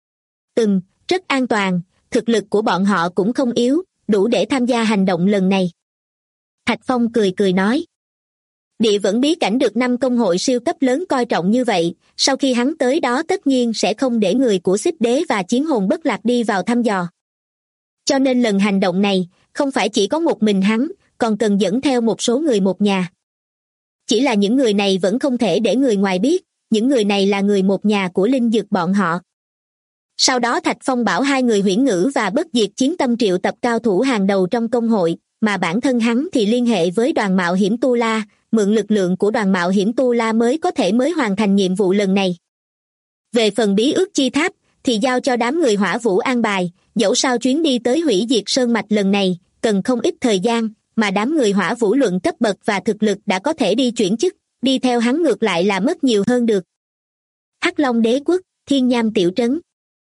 Rất an toàn, thực lực của bọn họ cũng không yếu, đủ để tham gia hành động lần này. Thạch Phong cười nói. Địa vẫn bí cảnh được 5 công hội siêu cấp lớn coi trọng như vậy, sau khi hắn tới đó tất nhiên sẽ không để người của Xích Đế và Chiến Hồn Bất Lạc đi vào thăm dò. Cho nên lần hành động này, không phải chỉ có một mình hắn, còn cần dẫn theo một số người một nhà. Chỉ là những người này vẫn không thể để người ngoài biết, những người này là người một nhà của linh dược bọn họ. Sau đó Thạch Phong bảo 2 người Huyễn Ngữ và Bất Diệt Chiến Tâm triệu tập cao thủ hàng đầu trong công hội, mà bản thân hắn thì liên hệ với đoàn mạo hiểm Tu La, mượn lực lượng của đoàn mạo hiểm Tu La mới hoàn thành nhiệm vụ lần này. Về phần bí ước chi tháp, thì giao cho đám người Hỏa Vũ an bài, dẫu sao chuyến đi tới hủy diệt sơn mạch lần này, cần không ít thời gian, mà đám người Hỏa Vũ luận cấp bậc và thực lực đã có thể đi chuyển chức, đi theo hắn ngược lại là mất nhiều hơn được. Hắc Long Đế Quốc, Thiên Nham Tiểu Trấn.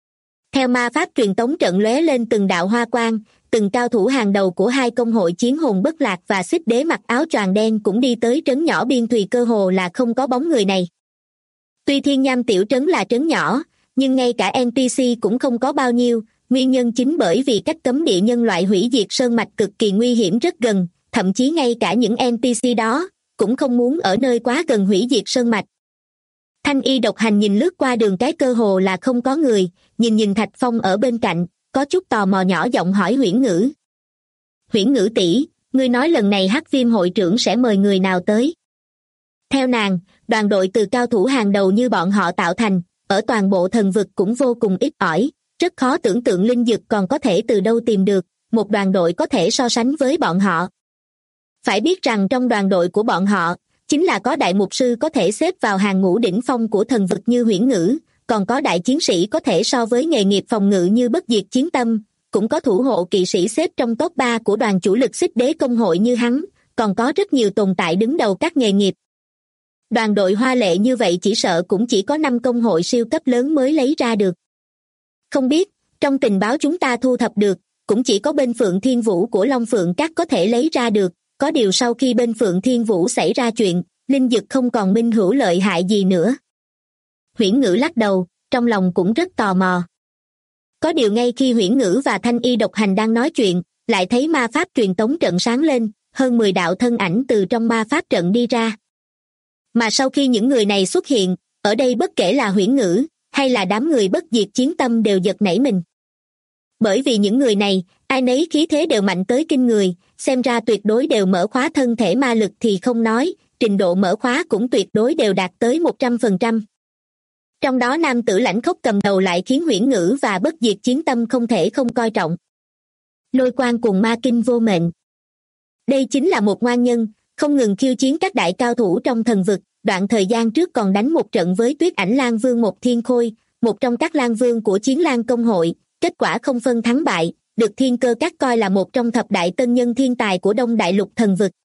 Theo ma pháp truyền tống trận lóe lên từng đạo hoa quang, từng cao thủ hàng đầu của hai công hội Chiến Hồn Bất Lạc và Xích Đế mặc áo choàng đen cũng đi tới trấn nhỏ Biên Thùy, cơ hồ là không có bóng người này. Tuy Thiên Nham tiểu trấn là trấn nhỏ, nhưng ngay cả NPC cũng không có bao nhiêu, nguyên nhân chính bởi vì cách cấm địa nhân loại hủy diệt sơn mạch cực kỳ nguy hiểm rất gần, thậm chí ngay cả những NPC đó cũng không muốn ở nơi quá gần hủy diệt sơn mạch. Thanh Y độc hành nhìn lướt qua đường cái cơ hồ là không có người, nhìn Thạch Phong ở bên cạnh, có chút tò mò nhỏ giọng hỏi Huyễn Ngữ. Huyễn Ngữ tỷ, ngươi nói lần này Hắc Viêm hội trưởng sẽ mời người nào tới? Theo nàng, đoàn đội từ cao thủ hàng đầu như bọn họ tạo thành, ở toàn bộ thần vực cũng vô cùng ít ỏi, rất khó tưởng tượng linh dược còn có thể từ đâu tìm được một đoàn đội có thể so sánh với bọn họ. Phải biết rằng trong đoàn đội của bọn họ, chính là có đại mục sư có thể xếp vào hàng ngũ đỉnh phong của thần vực như Huyễn Ngữ, còn có đại chiến sĩ có thể so với nghề nghiệp phòng ngự như Bất Diệt Chiến Tâm, cũng có thủ hộ kỵ sĩ xếp trong top 3 của đoàn chủ lực Xích Đế công hội như hắn, còn có rất nhiều tồn tại đứng đầu các nghề nghiệp. Đoàn đội hoa lệ như vậy chỉ sợ cũng chỉ có 5 công hội siêu cấp lớn mới lấy ra được. Không biết, trong tình báo chúng ta thu thập được, cũng chỉ có bên Phượng Thiên Vũ của Long Phượng Các có thể lấy ra được, có điều sau khi bên Phượng Thiên Vũ xảy ra chuyện, linh dực không còn minh hữu lợi hại gì nữa. Huyễn Ngữ lắc đầu, trong lòng cũng rất tò mò. Có điều ngay khi Huyễn Ngữ và Thanh Y độc hành đang nói chuyện, lại thấy ma pháp truyền tống trận sáng lên, hơn 10 đạo thân ảnh từ trong ma pháp trận đi ra. Mà sau khi những người này xuất hiện, ở đây bất kể là Huyễn Ngữ, hay là đám người Bất Diệt Chiến Tâm đều giật nảy mình. Bởi vì những người này, ai nấy khí thế đều mạnh tới kinh người, xem ra tuyệt đối đều mở khóa thân thể ma lực thì không nói, trình độ mở khóa cũng tuyệt đối đều đạt tới 100%. Trong đó nam tử lãnh khốc cầm đầu lại khiến Huyễn Ngữ và Bất Diệt Chiến Tâm không thể không coi trọng. Lôi Quang cùng Ma Kinh Vô Mệnh. Đây chính là một ngoan nhân, không ngừng khiêu chiến các đại cao thủ trong thần vực, đoạn thời gian trước còn đánh một trận với Tuyết Ảnh Lang Vương Một Thiên Khôi, một trong các lang vương của Chiến Lang công hội, kết quả không phân thắng bại, được Thiên Cơ Các coi là một trong thập đại tân nhân thiên tài của Đông Đại Lục thần vực.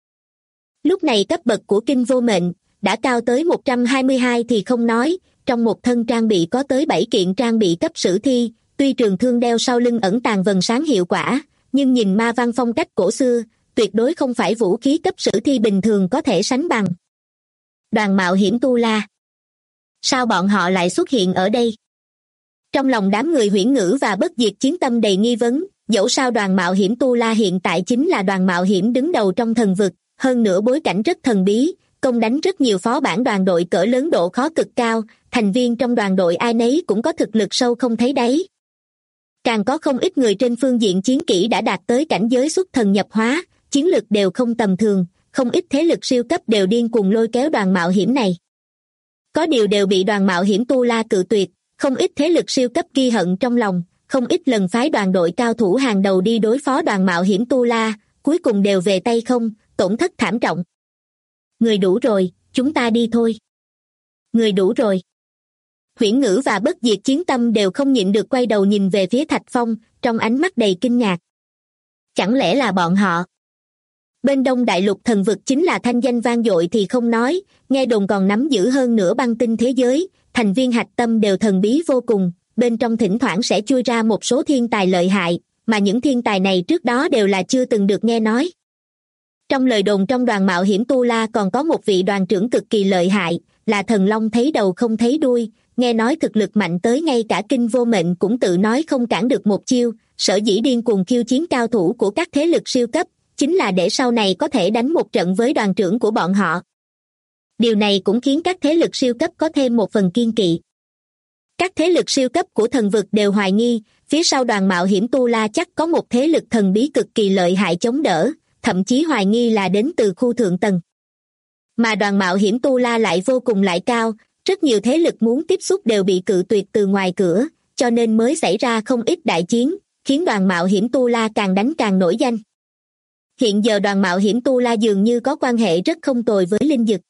Lúc này cấp bậc của Kinh Vô Mệnh đã cao tới 122 thì không nói, trong một thân trang bị có tới 7 kiện trang bị cấp sử thi, tuy trường thương đeo sau lưng ẩn tàng vầng sáng hiệu quả, nhưng nhìn ma văn phong cách cổ xưa, tuyệt đối không phải vũ khí cấp sử thi bình thường có thể sánh bằng. Đoàn mạo hiểm Tu La. Sao bọn họ lại xuất hiện ở đây? Trong lòng đám người Huyễn Ngữ và Bất Diệt Chiến Tâm đầy nghi vấn, dẫu sao đoàn mạo hiểm Tu La hiện tại chính là đoàn mạo hiểm đứng đầu trong thần vực, hơn nữa bối cảnh rất thần bí, công đánh rất nhiều phó bản đoàn đội cỡ lớn độ khó cực cao, thành viên trong đoàn đội ai nấy cũng có thực lực sâu không thấy đáy. Càng có không ít người trên phương diện chiến kỹ đã đạt tới cảnh giới xuất thần nhập hóa, chiến lực đều không tầm thường, không ít thế lực siêu cấp đều điên cuồng lôi kéo đoàn mạo hiểm này. Có điều đều bị đoàn mạo hiểm Tu La cự tuyệt, không ít thế lực siêu cấp ghi hận trong lòng, không ít lần phái đoàn đội cao thủ hàng đầu đi đối phó đoàn mạo hiểm Tu La, cuối cùng đều về tay không, tổn thất thảm trọng. Người đủ rồi, chúng ta đi thôi. Người đủ rồi. Huyễn Ngữ và Bất Diệt Chiến Tâm đều không nhịn được quay đầu nhìn về phía Thạch Phong, trong ánh mắt đầy kinh ngạc. Chẳng lẽ là bọn họ? Bên Đông Đại Lục thần vực chính là thanh danh vang dội thì không nói, nghe đồn còn nắm giữ hơn nửa băng tinh thế giới, thành viên hạch tâm đều thần bí vô cùng, bên trong thỉnh thoảng sẽ chui ra một số thiên tài lợi hại, mà những thiên tài này trước đó đều là chưa từng được nghe nói. Trong lời đồn trong đoàn mạo hiểm Tu La còn có một vị đoàn trưởng cực kỳ lợi hại, là thần long thấy đầu không thấy đuôi, nghe nói thực lực mạnh tới ngay cả Kinh Vô Mệnh cũng tự nói không cản được một chiêu, sở dĩ điên cuồng khiêu chiến cao thủ của các thế lực siêu cấp, chính là để sau này có thể đánh một trận với đoàn trưởng của bọn họ. Điều này cũng khiến các thế lực siêu cấp có thêm một phần kiên kỵ. Các thế lực siêu cấp của thần vực đều hoài nghi, phía sau đoàn mạo hiểm Tu La chắc có một thế lực thần bí cực kỳ lợi hại chống đỡ, thậm chí hoài nghi là đến từ khu thượng tầng. Mà đoàn mạo hiểm Tu La lại vô cùng lại cao, rất nhiều thế lực muốn tiếp xúc đều bị cự tuyệt từ ngoài cửa, cho nên mới xảy ra không ít đại chiến, khiến đoàn mạo hiểm Tu La càng đánh càng nổi danh. Hiện giờ đoàn mạo hiểm Tu La dường như có quan hệ rất không tồi với linh dực.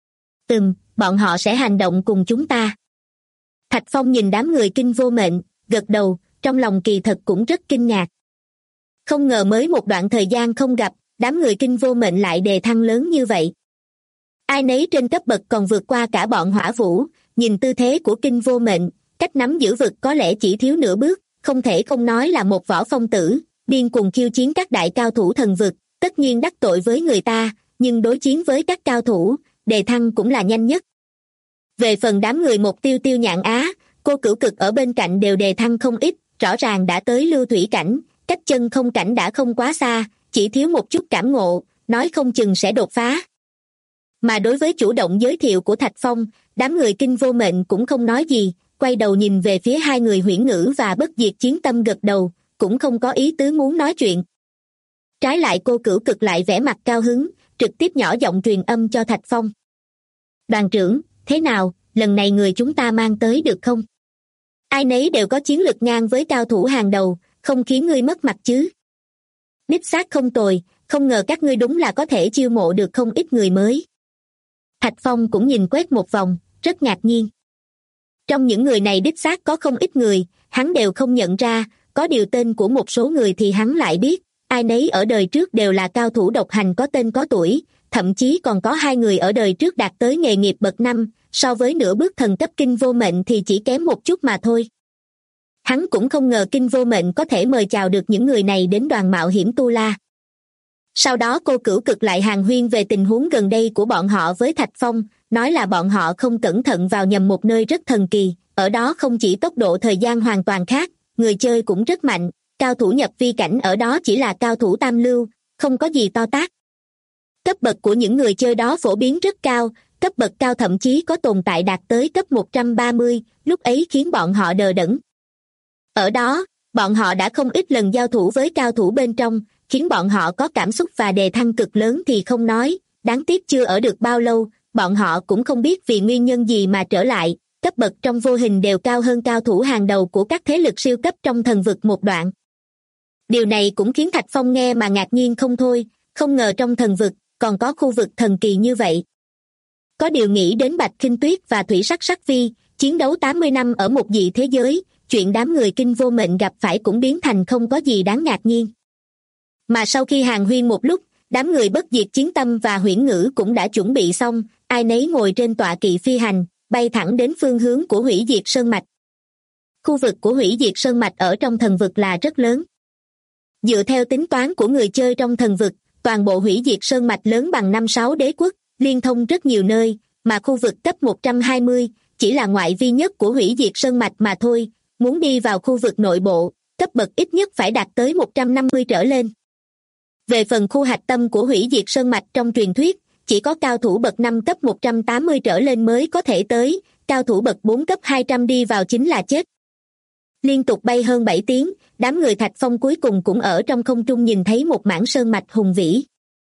Bọn họ sẽ hành động cùng chúng ta. Thạch Phong nhìn đám người Kinh Vô Mệnh, gật đầu, trong lòng kỳ thật cũng rất kinh ngạc. Không ngờ mới một đoạn thời gian không gặp, đám người Kinh Vô Mệnh lại đề thăng lớn như vậy. Ai nấy trên cấp bậc còn vượt qua cả bọn Hỏa Vũ, nhìn tư thế của Kinh Vô Mệnh, cách nắm giữ vực có lẽ chỉ thiếu nửa bước, không thể không nói là một võ phong tử, điên cuồng khiêu chiến các đại cao thủ thần vực, tất nhiên đắc tội với người ta, nhưng đối chiến với các cao thủ, đề thăng cũng là nhanh nhất. Về phần đám người Một Tiêu Tiêu Nhạn Á, Cô Cửu Cực ở bên cạnh đều đề thăng không ít, rõ ràng đã tới lưu thủy cảnh, cách chân không cảnh đã không quá xa, chỉ thiếu một chút cảm ngộ, nói không chừng sẽ đột phá. Mà đối với chủ động giới thiệu của Thạch Phong, đám người Kinh Vô Mệnh cũng không nói gì, quay đầu nhìn về phía hai người Huyễn Ngữ và Bất Diệt Chiến Tâm gật đầu, cũng không có ý tứ muốn nói chuyện. Trái lại Cô Cửu Cực lại vẻ mặt cao hứng, trực tiếp nhỏ giọng truyền âm cho Thạch Phong. Đoàn trưởng, thế nào, lần này người chúng ta mang tới được không? Ai nấy đều có chiến lực ngang với cao thủ hàng đầu, không khiến ngươi mất mặt chứ? Đích xác không tồi, không ngờ các ngươi đúng là có thể chiêu mộ được không ít người mới. Thạch Phong cũng nhìn quét một vòng, rất ngạc nhiên. Trong những người này đích xác có không ít người, hắn đều không nhận ra, có điều tên của một số người thì hắn lại biết, ai nấy ở đời trước đều là cao thủ độc hành có tên có tuổi, thậm chí còn có hai người ở đời trước đạt tới nghề nghiệp bậc 5, so với nửa bước thần cấp Kinh Vô Mệnh thì chỉ kém một chút mà thôi. Hắn cũng không ngờ Kinh Vô Mệnh có thể mời chào được những người này đến đoàn mạo hiểm Tu La. Sau đó Cô Cửu Cực lại hàn huyên về tình huống gần đây của bọn họ với Thạch Phong, nói là bọn họ không cẩn thận vào nhầm một nơi rất thần kỳ, ở đó không chỉ tốc độ thời gian hoàn toàn khác, người chơi cũng rất mạnh, cao thủ nhập vi cảnh ở đó chỉ là cao thủ tam lưu, không có gì to tát. Cấp bậc của những người chơi đó phổ biến rất cao, cấp bậc cao thậm chí có tồn tại đạt tới cấp 130, lúc ấy khiến bọn họ đờ đẫn. Ở đó, bọn họ đã không ít lần giao thủ với cao thủ bên trong, khiến bọn họ có cảm xúc và đề thăng cực lớn thì không nói, đáng tiếc chưa ở được bao lâu, bọn họ cũng không biết vì nguyên nhân gì mà trở lại, cấp bậc trong vô hình đều cao hơn cao thủ hàng đầu của các thế lực siêu cấp trong thần vực một đoạn. Điều này cũng khiến Thạch Phong nghe mà ngạc nhiên không thôi, không ngờ trong thần vực còn có khu vực thần kỳ như vậy. Có điều nghĩ đến Bạch Khinh Tuyết và Thủy Sắc Sắc Vi, chiến đấu 80 năm ở một dị thế giới, chuyện đám người Kinh Vô Mệnh gặp phải cũng biến thành không có gì đáng ngạc nhiên. Mà sau khi hàn huyên một lúc, đám người Bất Diệt Chiến Tâm và Huyễn Ngữ cũng đã chuẩn bị xong, ai nấy ngồi trên tọa kỵ phi hành, bay thẳng đến phương hướng của Hủy Diệt Sơn Mạch. Khu vực của Hủy Diệt Sơn Mạch ở trong thần vực là rất lớn. Dựa theo tính toán của người chơi trong thần vực, toàn bộ Hủy Diệt Sơn Mạch lớn bằng 5-6 đế quốc, liên thông rất nhiều nơi, mà khu vực cấp 120 chỉ là ngoại vi nhất của Hủy Diệt Sơn Mạch mà thôi, muốn đi vào khu vực nội bộ, cấp bậc ít nhất phải đạt tới 150 trở lên. Về phần khu hạch tâm của Hủy Diệt Sơn Mạch trong truyền thuyết, chỉ có cao thủ bậc 5 cấp 180 trở lên mới có thể tới, cao thủ bậc 4 cấp 200 đi vào chính là chết. Liên tục bay hơn 7 tiếng, đám người Thạch Phong cuối cùng cũng ở trong không trung nhìn thấy một mảng sơn mạch hùng vĩ.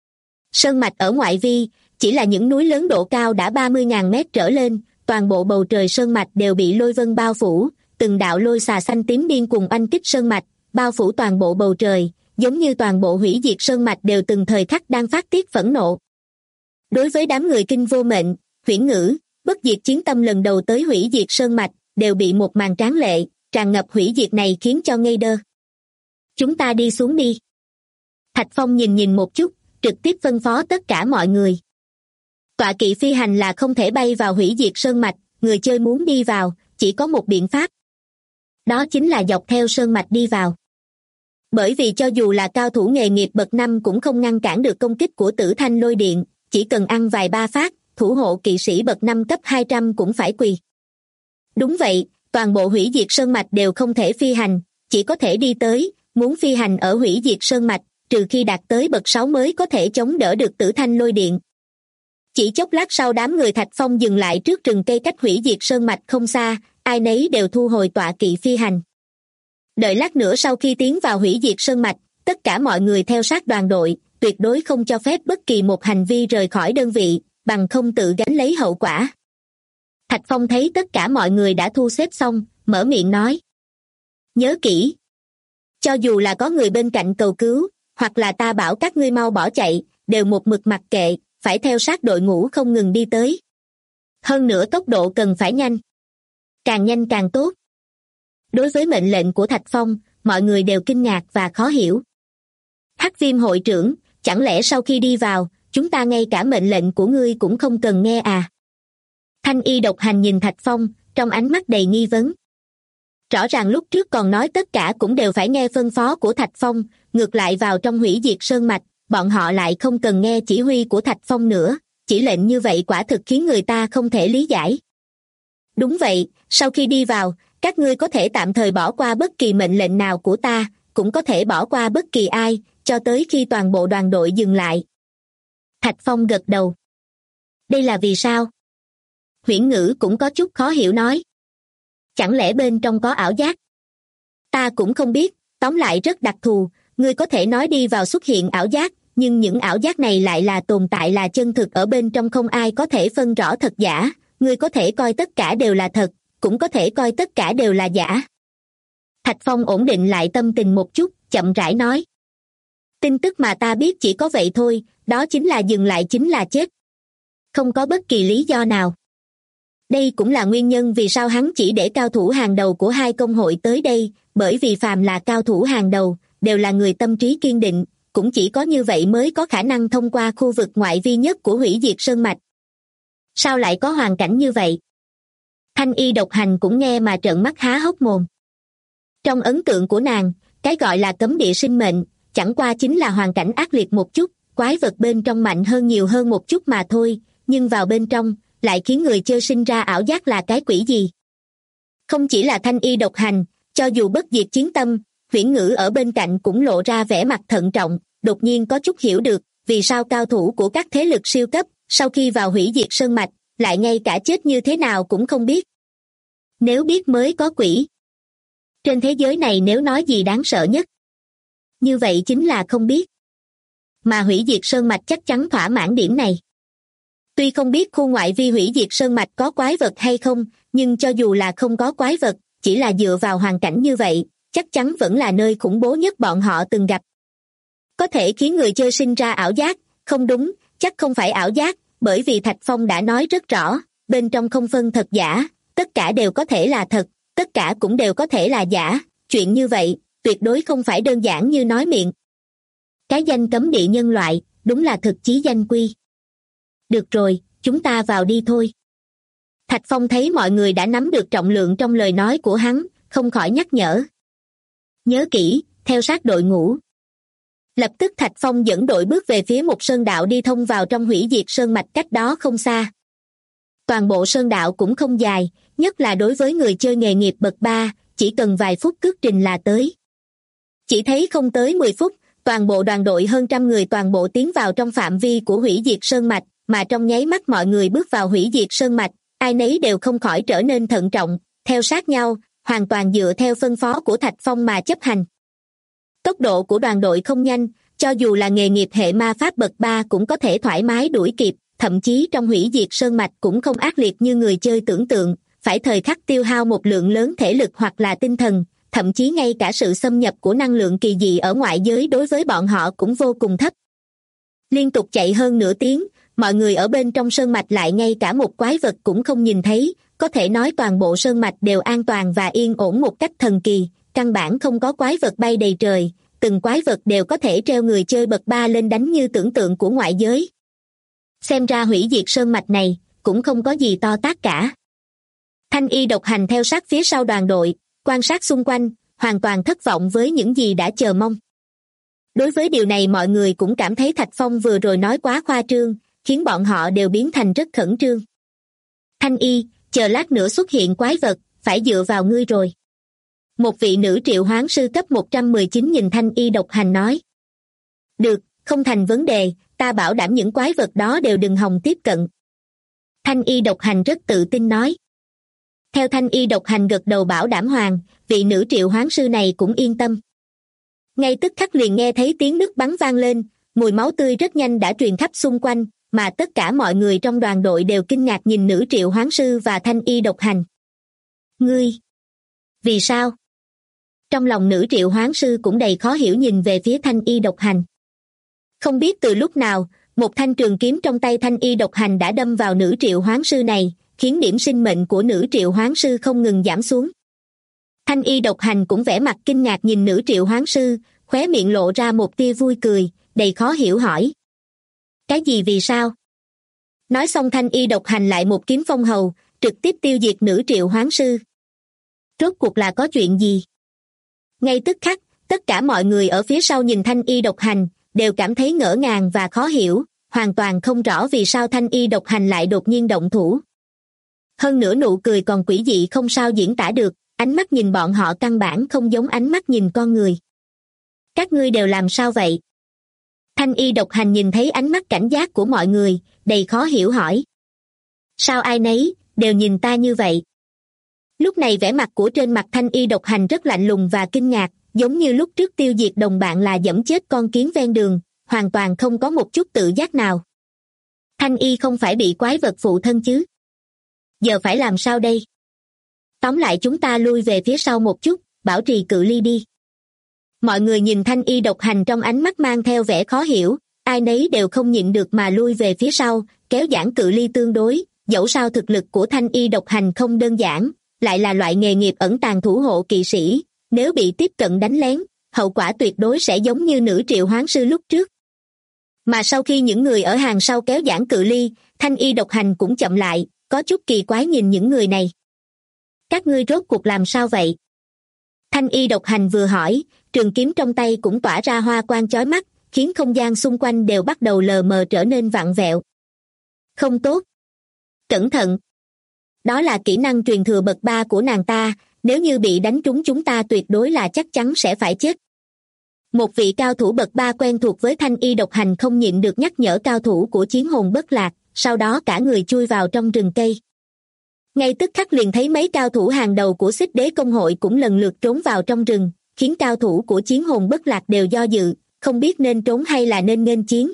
Sơn mạch ở ngoại vi, chỉ là những núi lớn độ cao đã 30.000 mét trở lên, toàn bộ bầu trời sơn mạch đều bị lôi vân bao phủ, từng đạo lôi xà xanh tím điên cuồng oanh kích sơn mạch, bao phủ toàn bộ bầu trời, giống như toàn bộ Hủy Diệt Sơn Mạch đều từng thời khắc đang phát tiết phẫn nộ. Đối với đám người Kinh Vô Mệnh, Huyễn Ngữ, Bất Diệt Chiến Tâm lần đầu tới Hủy Diệt Sơn Mạch, đều bị một màn tráng lệ, tràn ngập hủy diệt này khiến cho ngây đơ. Chúng ta đi xuống đi. Thạch Phong nhìn một chút, trực tiếp phân phó tất cả mọi người. Tọa kỵ phi hành là không thể bay vào Hủy Diệt Sơn Mạch, người chơi muốn đi vào, chỉ có một biện pháp. Đó chính là dọc theo sơn mạch đi vào. Bởi vì cho dù là cao thủ nghề nghiệp bậc 5 cũng không ngăn cản được công kích của Tử Thanh Lôi Điện, chỉ cần ăn vài ba phát, thủ hộ kỵ sĩ bậc 5 cấp 200 cũng phải quỳ. Đúng vậy, toàn bộ Hủy Diệt Sơn Mạch đều không thể phi hành, chỉ có thể đi tới, muốn phi hành ở Hủy Diệt Sơn Mạch, trừ khi đạt tới bậc 6 mới có thể chống đỡ được Tử Thanh Lôi Điện. Chỉ chốc lát sau đám người Thạch Phong dừng lại trước rừng cây cách Hủy Diệt Sơn Mạch không xa, ai nấy đều thu hồi tọa kỵ phi hành. Đợi lát nữa sau khi tiến vào Hủy Diệt Sơn Mạch, tất cả mọi người theo sát đoàn đội, tuyệt đối không cho phép bất kỳ một hành vi rời khỏi đơn vị, bằng không tự gánh lấy hậu quả. Thạch Phong thấy tất cả mọi người đã thu xếp xong, mở miệng nói. Nhớ kỹ. Cho dù là có người bên cạnh cầu cứu, hoặc là ta bảo các ngươi mau bỏ chạy, đều một mực mặc kệ, phải theo sát đội ngũ không ngừng đi tới. Hơn nữa tốc độ cần phải nhanh. Càng nhanh càng tốt. Đối với mệnh lệnh của Thạch Phong, mọi người đều kinh ngạc và khó hiểu. Hắc Viêm hội trưởng, chẳng lẽ sau khi đi vào, chúng ta ngay cả mệnh lệnh của ngươi cũng không cần nghe à? Thanh Y độc hành nhìn Thạch Phong, trong ánh mắt đầy nghi vấn. Rõ ràng lúc trước còn nói tất cả cũng đều phải nghe phân phó của Thạch Phong, ngược lại vào trong hủy diệt sơn mạch, bọn họ lại không cần nghe chỉ huy của Thạch Phong nữa, chỉ lệnh như vậy quả thực khiến người ta không thể lý giải. Đúng vậy, sau khi đi vào, các ngươi có thể tạm thời bỏ qua bất kỳ mệnh lệnh nào của ta, cũng có thể bỏ qua bất kỳ ai, cho tới khi toàn bộ đoàn đội dừng lại. Thạch Phong gật đầu. Đây là vì sao? Huyễn Ngữ cũng có chút khó hiểu nói. Chẳng lẽ bên trong có ảo giác? Ta cũng không biết, tóm lại rất đặc thù, ngươi có thể nói đi vào xuất hiện ảo giác, nhưng những ảo giác này lại là tồn tại là chân thực ở bên trong, không ai có thể phân rõ thật giả, ngươi có thể coi tất cả đều là thật, cũng có thể coi tất cả đều là giả. Thạch Phong ổn định lại tâm tình một chút, chậm rãi nói. Tin tức mà ta biết chỉ có vậy thôi, đó chính là dừng lại chính là chết. Không có bất kỳ lý do nào. Đây cũng là nguyên nhân vì sao hắn chỉ để cao thủ hàng đầu của hai công hội tới đây, bởi vì phàm là cao thủ hàng đầu, đều là người tâm trí kiên định, cũng chỉ có như vậy mới có khả năng thông qua khu vực ngoại vi nhất của hủy diệt sơn mạch. Sao lại có hoàn cảnh như vậy? Thanh Y Độc Hành cũng nghe mà trợn mắt há hốc mồm. Trong ấn tượng của nàng, cái gọi là cấm địa sinh mệnh, chẳng qua chính là hoàn cảnh ác liệt một chút, quái vật bên trong mạnh hơn nhiều hơn một chút mà thôi, nhưng vào bên trong, lại khiến người chơi sinh ra ảo giác là cái quỷ gì. Không chỉ là Thanh Y Độc Hành, cho dù Bất Diệt Chiến Tâm, Huyễn Ngữ ở bên cạnh cũng lộ ra vẻ mặt thận trọng, đột nhiên có chút hiểu được, vì sao cao thủ của các thế lực siêu cấp, sau khi vào hủy diệt sơn mạch, lại ngay cả chết như thế nào cũng không biết. Nếu biết mới có quỷ. Trên thế giới này nếu nói gì đáng sợ nhất, như vậy chính là không biết. Mà hủy diệt sơn mạch chắc chắn thỏa mãn điểm này. Tuy không biết khu ngoại vi hủy diệt sơn mạch có quái vật hay không, nhưng cho dù là không có quái vật, chỉ là dựa vào hoàn cảnh như vậy, chắc chắn vẫn là nơi khủng bố nhất bọn họ từng gặp. Có thể khiến người chơi sinh ra ảo giác, không đúng, chắc không phải ảo giác, bởi vì Thạch Phong đã nói rất rõ, bên trong không phân thật giả, tất cả đều có thể là thật, tất cả cũng đều có thể là giả, chuyện như vậy, tuyệt đối không phải đơn giản như nói miệng. Cái danh cấm địa nhân loại, đúng là thực chí danh quy. Được rồi, chúng ta vào đi thôi. Thạch Phong thấy mọi người đã nắm được trọng lượng trong lời nói của hắn, không khỏi nhắc nhở. Nhớ kỹ, theo sát đội ngũ. Lập tức Thạch Phong dẫn đội bước về phía một sơn đạo đi thông vào trong hủy diệt sơn mạch cách đó không xa. Toàn bộ sơn đạo cũng không dài, nhất là đối với người chơi nghề nghiệp bậc 3, chỉ cần vài phút cước trình là tới. Chỉ thấy không tới 10 phút, toàn bộ đoàn đội hơn 100 người toàn bộ tiến vào trong phạm vi của hủy diệt sơn mạch, mà trong nháy mắt mọi người bước vào hủy diệt sơn mạch, ai nấy đều không khỏi trở nên thận trọng, theo sát nhau, hoàn toàn dựa theo phân phó của Thạch Phong mà chấp hành. Tốc độ của đoàn đội không nhanh, cho dù là nghề nghiệp hệ ma pháp bậc 3 cũng có thể thoải mái đuổi kịp, thậm chí trong hủy diệt sơn mạch cũng không ác liệt như người chơi tưởng tượng, phải thời khắc tiêu hao một lượng lớn thể lực hoặc là tinh thần, thậm chí ngay cả sự xâm nhập của năng lượng kỳ dị ở ngoại giới đối với bọn họ cũng vô cùng thấp. Liên tục chạy hơn nửa tiếng, mọi người ở bên trong sơn mạch lại ngay cả một quái vật cũng không nhìn thấy, có thể nói toàn bộ sơn mạch đều an toàn và yên ổn một cách thần kỳ, căn bản không có quái vật bay đầy trời, từng quái vật đều có thể treo người chơi bậc 3 lên đánh như tưởng tượng của ngoại giới. Xem ra hủy diệt sơn mạch này, cũng không có gì to tát cả. Thanh Y Độc Hành theo sát phía sau đoàn đội, quan sát xung quanh, hoàn toàn thất vọng với những gì đã chờ mong. Đối với điều này mọi người cũng cảm thấy Thạch Phong vừa rồi nói quá khoa trương, khiến bọn họ đều biến thành rất khẩn trương. Thanh Y, chờ lát nữa xuất hiện quái vật, phải dựa vào ngươi rồi. Một vị nữ triệu hoán sư cấp 119 nhìn Thanh Y Độc Hành nói. Được, không thành vấn đề, ta bảo đảm những quái vật đó đều đừng hòng tiếp cận. Thanh Y Độc Hành rất tự tin nói. Theo Thanh Y Độc Hành gật đầu bảo đảm hoàng, vị nữ triệu hoán sư này cũng yên tâm. Ngay tức khắc liền nghe thấy tiếng nước bắn vang lên, mùi máu tươi rất nhanh đã truyền khắp xung quanh, mà tất cả mọi người trong đoàn đội đều kinh ngạc nhìn nữ triệu hoán sư và Thanh Y Độc Hành. Ngươi! Vì sao? Trong lòng nữ triệu hoán sư cũng đầy khó hiểu nhìn về phía Thanh Y Độc Hành. Không biết từ lúc nào, một thanh trường kiếm trong tay Thanh Y Độc Hành đã đâm vào nữ triệu hoán sư này, khiến điểm sinh mệnh của nữ triệu hoán sư không ngừng giảm xuống. Thanh Y Độc Hành cũng vẻ mặt kinh ngạc nhìn nữ triệu hoán sư, khóe miệng lộ ra một tia vui cười, đầy khó hiểu hỏi. Cái gì vì sao? Nói xong Thanh Y Độc Hành lại một kiếm phong hầu, trực tiếp tiêu diệt nữ triệu hoán sư. Rốt cuộc là có chuyện gì? Ngay tức khắc, tất cả mọi người ở phía sau nhìn Thanh Y độc hành, đều cảm thấy ngỡ ngàng và khó hiểu, hoàn toàn không rõ vì sao Thanh Y độc hành lại đột nhiên động thủ. Hơn nữa nụ cười còn quỷ dị không sao diễn tả được, ánh mắt nhìn bọn họ căn bản không giống ánh mắt nhìn con người. Các ngươi đều làm sao vậy? Thanh Y độc hành nhìn thấy ánh mắt cảnh giác của mọi người, đầy khó hiểu hỏi. Sao ai nấy, đều nhìn ta như vậy? Lúc này vẻ mặt của trên mặt Thanh Y độc hành rất lạnh lùng và kinh ngạc, giống như lúc trước tiêu diệt đồng bạn là giẫm chết con kiến ven đường, hoàn toàn không có một chút tự giác nào. Thanh Y không phải bị quái vật phụ thân chứ? Giờ phải làm sao đây? Tóm lại chúng ta lui về phía sau một chút, bảo trì cự ly đi. Mọi người nhìn Thanh Y độc hành trong ánh mắt mang theo vẻ khó hiểu, ai nấy đều không nhịn được mà lui về phía sau, kéo giãn cự ly tương đối, dẫu sao thực lực của Thanh Y độc hành không đơn giản, lại là loại nghề nghiệp ẩn tàng thủ hộ kỵ sĩ, nếu bị tiếp cận đánh lén, hậu quả tuyệt đối sẽ giống như nữ triệu hoán sư lúc trước. Mà sau khi những người ở hàng sau kéo giãn cự ly, Thanh Y độc hành cũng chậm lại, có chút kỳ quái nhìn những người này. Các ngươi rốt cuộc làm sao vậy? Thanh Y độc hành vừa hỏi, trường kiếm trong tay cũng tỏa ra hoa quang chói mắt, khiến không gian xung quanh đều bắt đầu lờ mờ trở nên vặn vẹo. Không tốt. Cẩn thận. Đó là kỹ năng truyền thừa bậc 3 của nàng ta, nếu như bị đánh trúng chúng ta tuyệt đối là chắc chắn sẽ phải chết. Một vị cao thủ bậc 3 quen thuộc với Thanh Y độc hành không nhịn được nhắc nhở cao thủ của chiến hồn bất lạc, sau đó cả người chui vào trong rừng cây. Ngay tức khắc liền thấy mấy cao thủ hàng đầu của Xích Đế công hội cũng lần lượt trốn vào trong rừng, khiến cao thủ của chiến hồn bất lạc đều do dự, không biết nên trốn hay là nên nghênh chiến.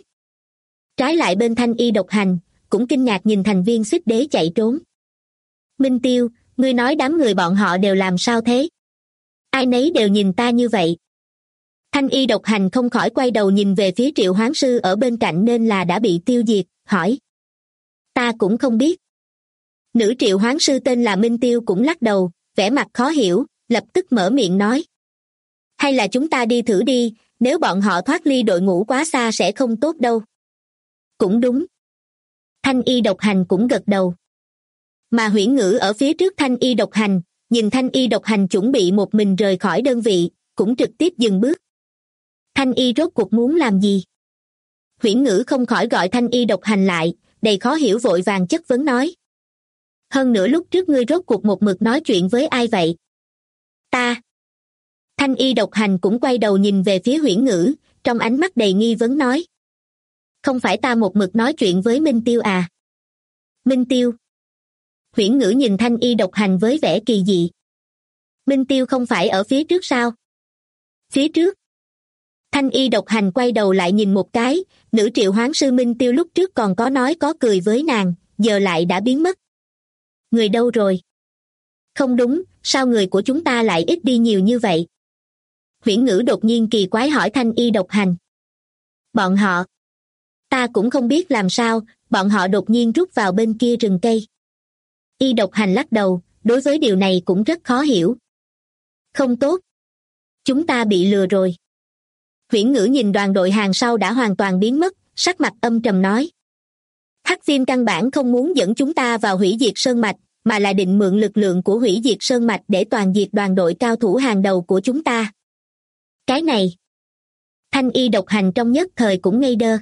Trái lại bên Thanh Y độc hành, cũng kinh ngạc nhìn thành viên Xích Đế chạy trốn. Minh Tiêu, ngươi nói đám người bọn họ đều làm sao thế? Ai nấy đều nhìn ta như vậy. Thanh Y độc hành không khỏi quay đầu nhìn về phía triệu hoán sư ở bên cạnh nên là đã bị tiêu diệt, hỏi. Ta cũng không biết. Nữ triệu hoán sư tên là Minh Tiêu cũng lắc đầu, vẻ mặt khó hiểu, lập tức mở miệng nói. Hay là chúng ta đi thử đi, nếu bọn họ thoát ly đội ngũ quá xa sẽ không tốt đâu. Cũng đúng. Thanh Y độc hành cũng gật đầu. Mà Huyễn Ngữ ở phía trước Thanh Y độc hành, nhìn Thanh Y độc hành chuẩn bị một mình rời khỏi đơn vị, cũng trực tiếp dừng bước. Thanh Y rốt cuộc muốn làm gì? Huyễn Ngữ không khỏi gọi Thanh Y độc hành lại, đầy khó hiểu vội vàng chất vấn nói. Hơn nữa lúc trước ngươi rốt cuộc một mực nói chuyện với ai vậy? Ta. Thanh Y độc hành cũng quay đầu nhìn về phía Huyễn Ngữ, trong ánh mắt đầy nghi vấn nói. Không phải ta một mực nói chuyện với Minh Tiêu à? Minh Tiêu. Huyễn Ngữ nhìn Thanh Y độc hành với vẻ kỳ dị. Minh Tiêu không phải ở phía trước sao? Phía trước. Thanh Y độc hành quay đầu lại nhìn một cái, nữ triệu hoán sư Minh Tiêu lúc trước còn có nói có cười với nàng, giờ lại đã biến mất. Người đâu rồi? Không đúng, sao người của chúng ta lại ít đi nhiều như vậy? Huyễn Ngữ đột nhiên kỳ quái hỏi Thanh Y độc hành. Bọn họ. Ta cũng không biết làm sao, bọn họ đột nhiên rút vào bên kia rừng cây. Y độc hành lắc đầu, đối với điều này cũng rất khó hiểu. Không tốt. Chúng ta bị lừa rồi. Huyễn Ngữ nhìn đoàn đội hàng sau đã hoàn toàn biến mất, sắc mặt âm trầm nói. Hắc Viêm căn bản không muốn dẫn chúng ta vào hủy diệt sơn mạch, mà là định mượn lực lượng của hủy diệt sơn mạch để toàn diệt đoàn đội cao thủ hàng đầu của chúng ta. Cái này. Thanh Y độc hành trong nhất thời cũng ngây đơ.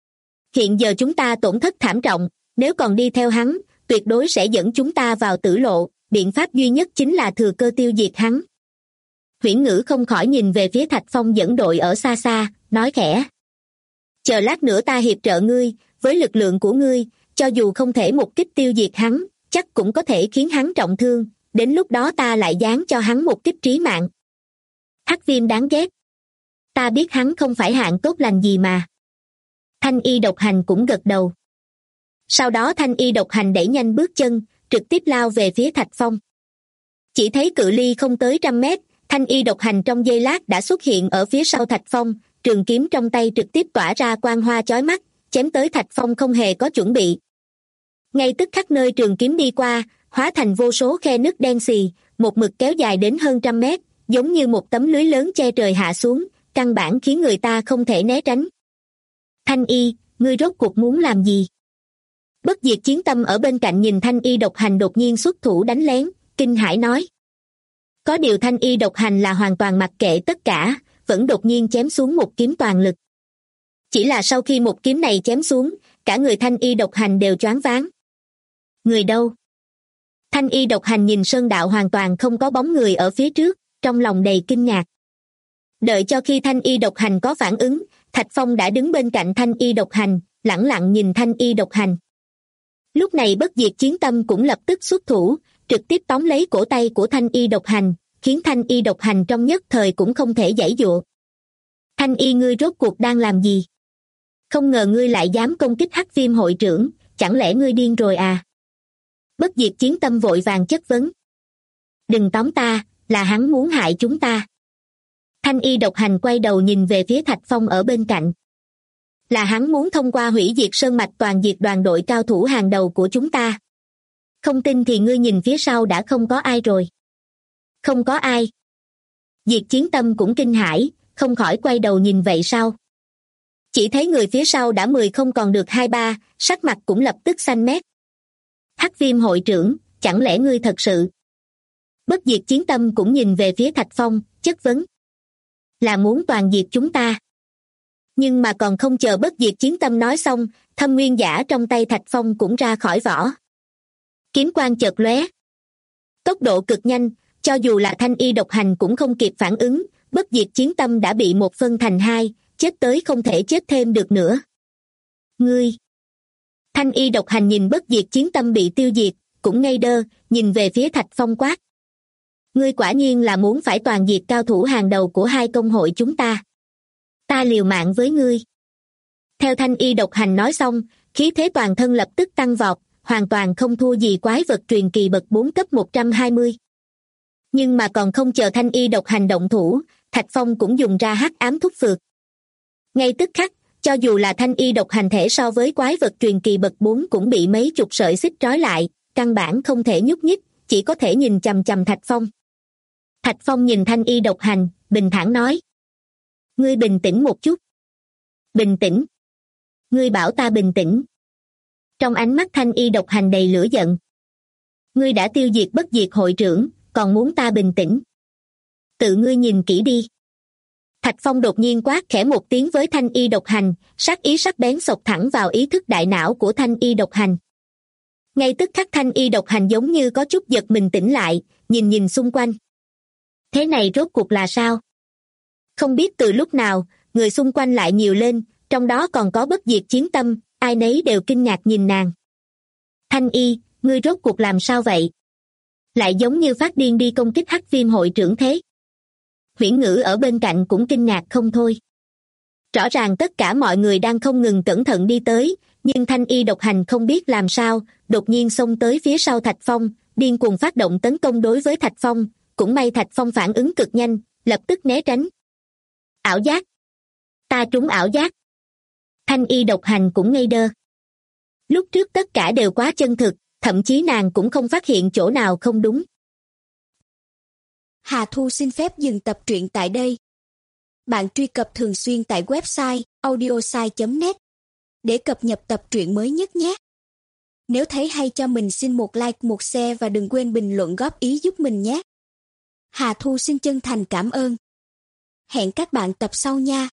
Hiện giờ chúng ta tổn thất thảm trọng, nếu còn đi theo hắn, tuyệt đối sẽ dẫn chúng ta vào tử lộ, biện pháp duy nhất chính là thừa cơ tiêu diệt hắn. Huyễn Ngữ không khỏi nhìn về phía Thạch Phong dẫn đội ở xa xa, nói khẽ. Chờ lát nữa ta hiệp trợ ngươi, với lực lượng của ngươi, cho dù không thể một kích tiêu diệt hắn, chắc cũng có thể khiến hắn trọng thương, đến lúc đó ta lại giáng cho hắn một kích trí mạng. Hắc Viêm đáng ghét. Ta biết hắn không phải hạng tốt lành gì mà. Thanh Y độc hành cũng gật đầu. Sau đó Thanh Y độc hành đẩy nhanh bước chân, trực tiếp lao về phía Thạch Phong. Chỉ thấy cự ly không tới 100 mét, Thanh Y độc hành trong giây lát đã xuất hiện ở phía sau Thạch Phong, trường kiếm trong tay trực tiếp tỏa ra quang hoa chói mắt, chém tới Thạch Phong không hề có chuẩn bị. Ngay tức khắc nơi trường kiếm đi qua, hóa thành vô số khe nứt đen xì, một mực kéo dài đến hơn 100 mét, giống như một tấm lưới lớn che trời hạ xuống, căn bản khiến người ta không thể né tránh. Thanh Y, ngươi rốt cuộc muốn làm gì? Bất diệt chiến tâm ở bên cạnh nhìn Thanh Y độc hành đột nhiên xuất thủ đánh lén, kinh hãi nói. Có điều Thanh Y độc hành là hoàn toàn mặc kệ tất cả, vẫn đột nhiên chém xuống một kiếm toàn lực. Chỉ là sau khi một kiếm này chém xuống, cả người Thanh Y độc hành đều choáng váng. Người đâu? Thanh Y độc hành nhìn sơn đạo hoàn toàn không có bóng người ở phía trước, trong lòng đầy kinh ngạc. Đợi cho khi Thanh Y độc hành có phản ứng, Thạch Phong đã đứng bên cạnh Thanh Y độc hành, lẳng lặng nhìn Thanh Y độc hành. Lúc này Bất Diệt Chiến Tâm cũng lập tức xuất thủ, trực tiếp tóm lấy cổ tay của Thanh Y độc hành, khiến Thanh Y độc hành trong nhất thời cũng không thể giãy giụa. Thanh Y, ngươi rốt cuộc đang làm gì? Không ngờ ngươi lại dám công kích Hắc Viêm hội trưởng, chẳng lẽ ngươi điên rồi à? Bất Diệt Chiến Tâm vội vàng chất vấn. Đừng tóm ta, là hắn muốn hại chúng ta. Thanh Y độc hành quay đầu nhìn về phía Thạch Phong ở bên cạnh. Là hắn muốn thông qua hủy diệt sơn mạch toàn diệt đoàn đội cao thủ hàng đầu của chúng ta. Không tin thì ngươi nhìn phía sau đã không có ai rồi. Không có ai. Diệt Chiến Tâm cũng kinh hãi, không khỏi quay đầu nhìn vậy sao. Chỉ thấy người phía sau đã 10 không còn được 2-3, sắc mặt cũng lập tức xanh mét. Hắc Viêm hội trưởng, chẳng lẽ ngươi thật sự? Bất Diệt Chiến Tâm cũng nhìn về phía Thạch Phong, chất vấn. Là muốn toàn diệt chúng ta. Nhưng mà còn không chờ Bất Diệt Chiến Tâm nói xong, Thâm Nguyên Giả trong tay Thạch Phong cũng ra khỏi vỏ. Kiếm quang chợt lóe. Tốc độ cực nhanh, cho dù là Thanh Y độc hành cũng không kịp phản ứng, Bất Diệt Chiến Tâm đã bị một phân thành hai, chết tới không thể chết thêm được nữa. Ngươi! Thanh Y độc hành nhìn Bất Diệt Chiến Tâm bị tiêu diệt, cũng ngây đơ, nhìn về phía Thạch Phong quát. Ngươi quả nhiên là muốn phải toàn diệt cao thủ hàng đầu của hai công hội chúng ta. Ta liều mạng với ngươi. Theo Thanh Y độc hành nói xong, khí thế toàn thân lập tức tăng vọt, hoàn toàn không thua gì quái vật truyền kỳ bậc 4 cấp 120. Nhưng mà còn không chờ Thanh Y độc hành động thủ, Thạch Phong cũng dùng ra hắc ám thúc phược. Ngay tức khắc, cho dù là Thanh Y độc hành thể so với quái vật truyền kỳ bậc 4 cũng bị mấy chục sợi xích trói lại, căn bản không thể nhúc nhích, chỉ có thể nhìn chằm chằm Thạch Phong. Thạch Phong nhìn Thanh Y độc hành, bình thản nói. Ngươi bình tĩnh một chút. Bình tĩnh. Ngươi bảo ta bình tĩnh. Trong ánh mắt Thanh Y độc hành đầy lửa giận. Ngươi đã tiêu diệt Bất Diệt hội trưởng, còn muốn ta bình tĩnh. Tự ngươi nhìn kỹ đi. Thạch Phong đột nhiên quát khẽ một tiếng với Thanh Y độc hành, sát ý sắc bén xộc thẳng vào ý thức đại não của Thanh Y độc hành. Ngay tức khắc Thanh Y độc hành giống như có chút giật mình tỉnh lại, nhìn xung quanh. Thế này rốt cuộc là sao? Không biết từ lúc nào, người xung quanh lại nhiều lên, trong đó còn có Bất Diệt Chiến Tâm, ai nấy đều kinh ngạc nhìn nàng. Thanh Y, ngươi rốt cuộc làm sao vậy? Lại giống như phát điên đi công kích Hắc Viêm hội trưởng thế. Huyễn Ngữ ở bên cạnh cũng kinh ngạc không thôi. Rõ ràng tất cả mọi người đang không ngừng cẩn thận đi tới, nhưng Thanh Y độc hành không biết làm sao, đột nhiên xông tới phía sau Thạch Phong, điên cuồng phát động tấn công đối với Thạch Phong, cũng may Thạch Phong phản ứng cực nhanh, lập tức né tránh. Ảo giác! Ta trúng ảo giác! Thanh Y độc hành cũng ngây đơ. Lúc trước tất cả đều quá chân thực, thậm chí nàng cũng không phát hiện chỗ nào không đúng. Hà Thu xin phép dừng tập truyện tại đây. Bạn truy cập thường xuyên tại website audiosai.net để cập nhật tập truyện mới nhất nhé. Nếu thấy hay cho mình xin một like, một share và đừng quên bình luận góp ý giúp mình nhé. Hà Thu xin chân thành cảm ơn. Hẹn các bạn tập sau nha.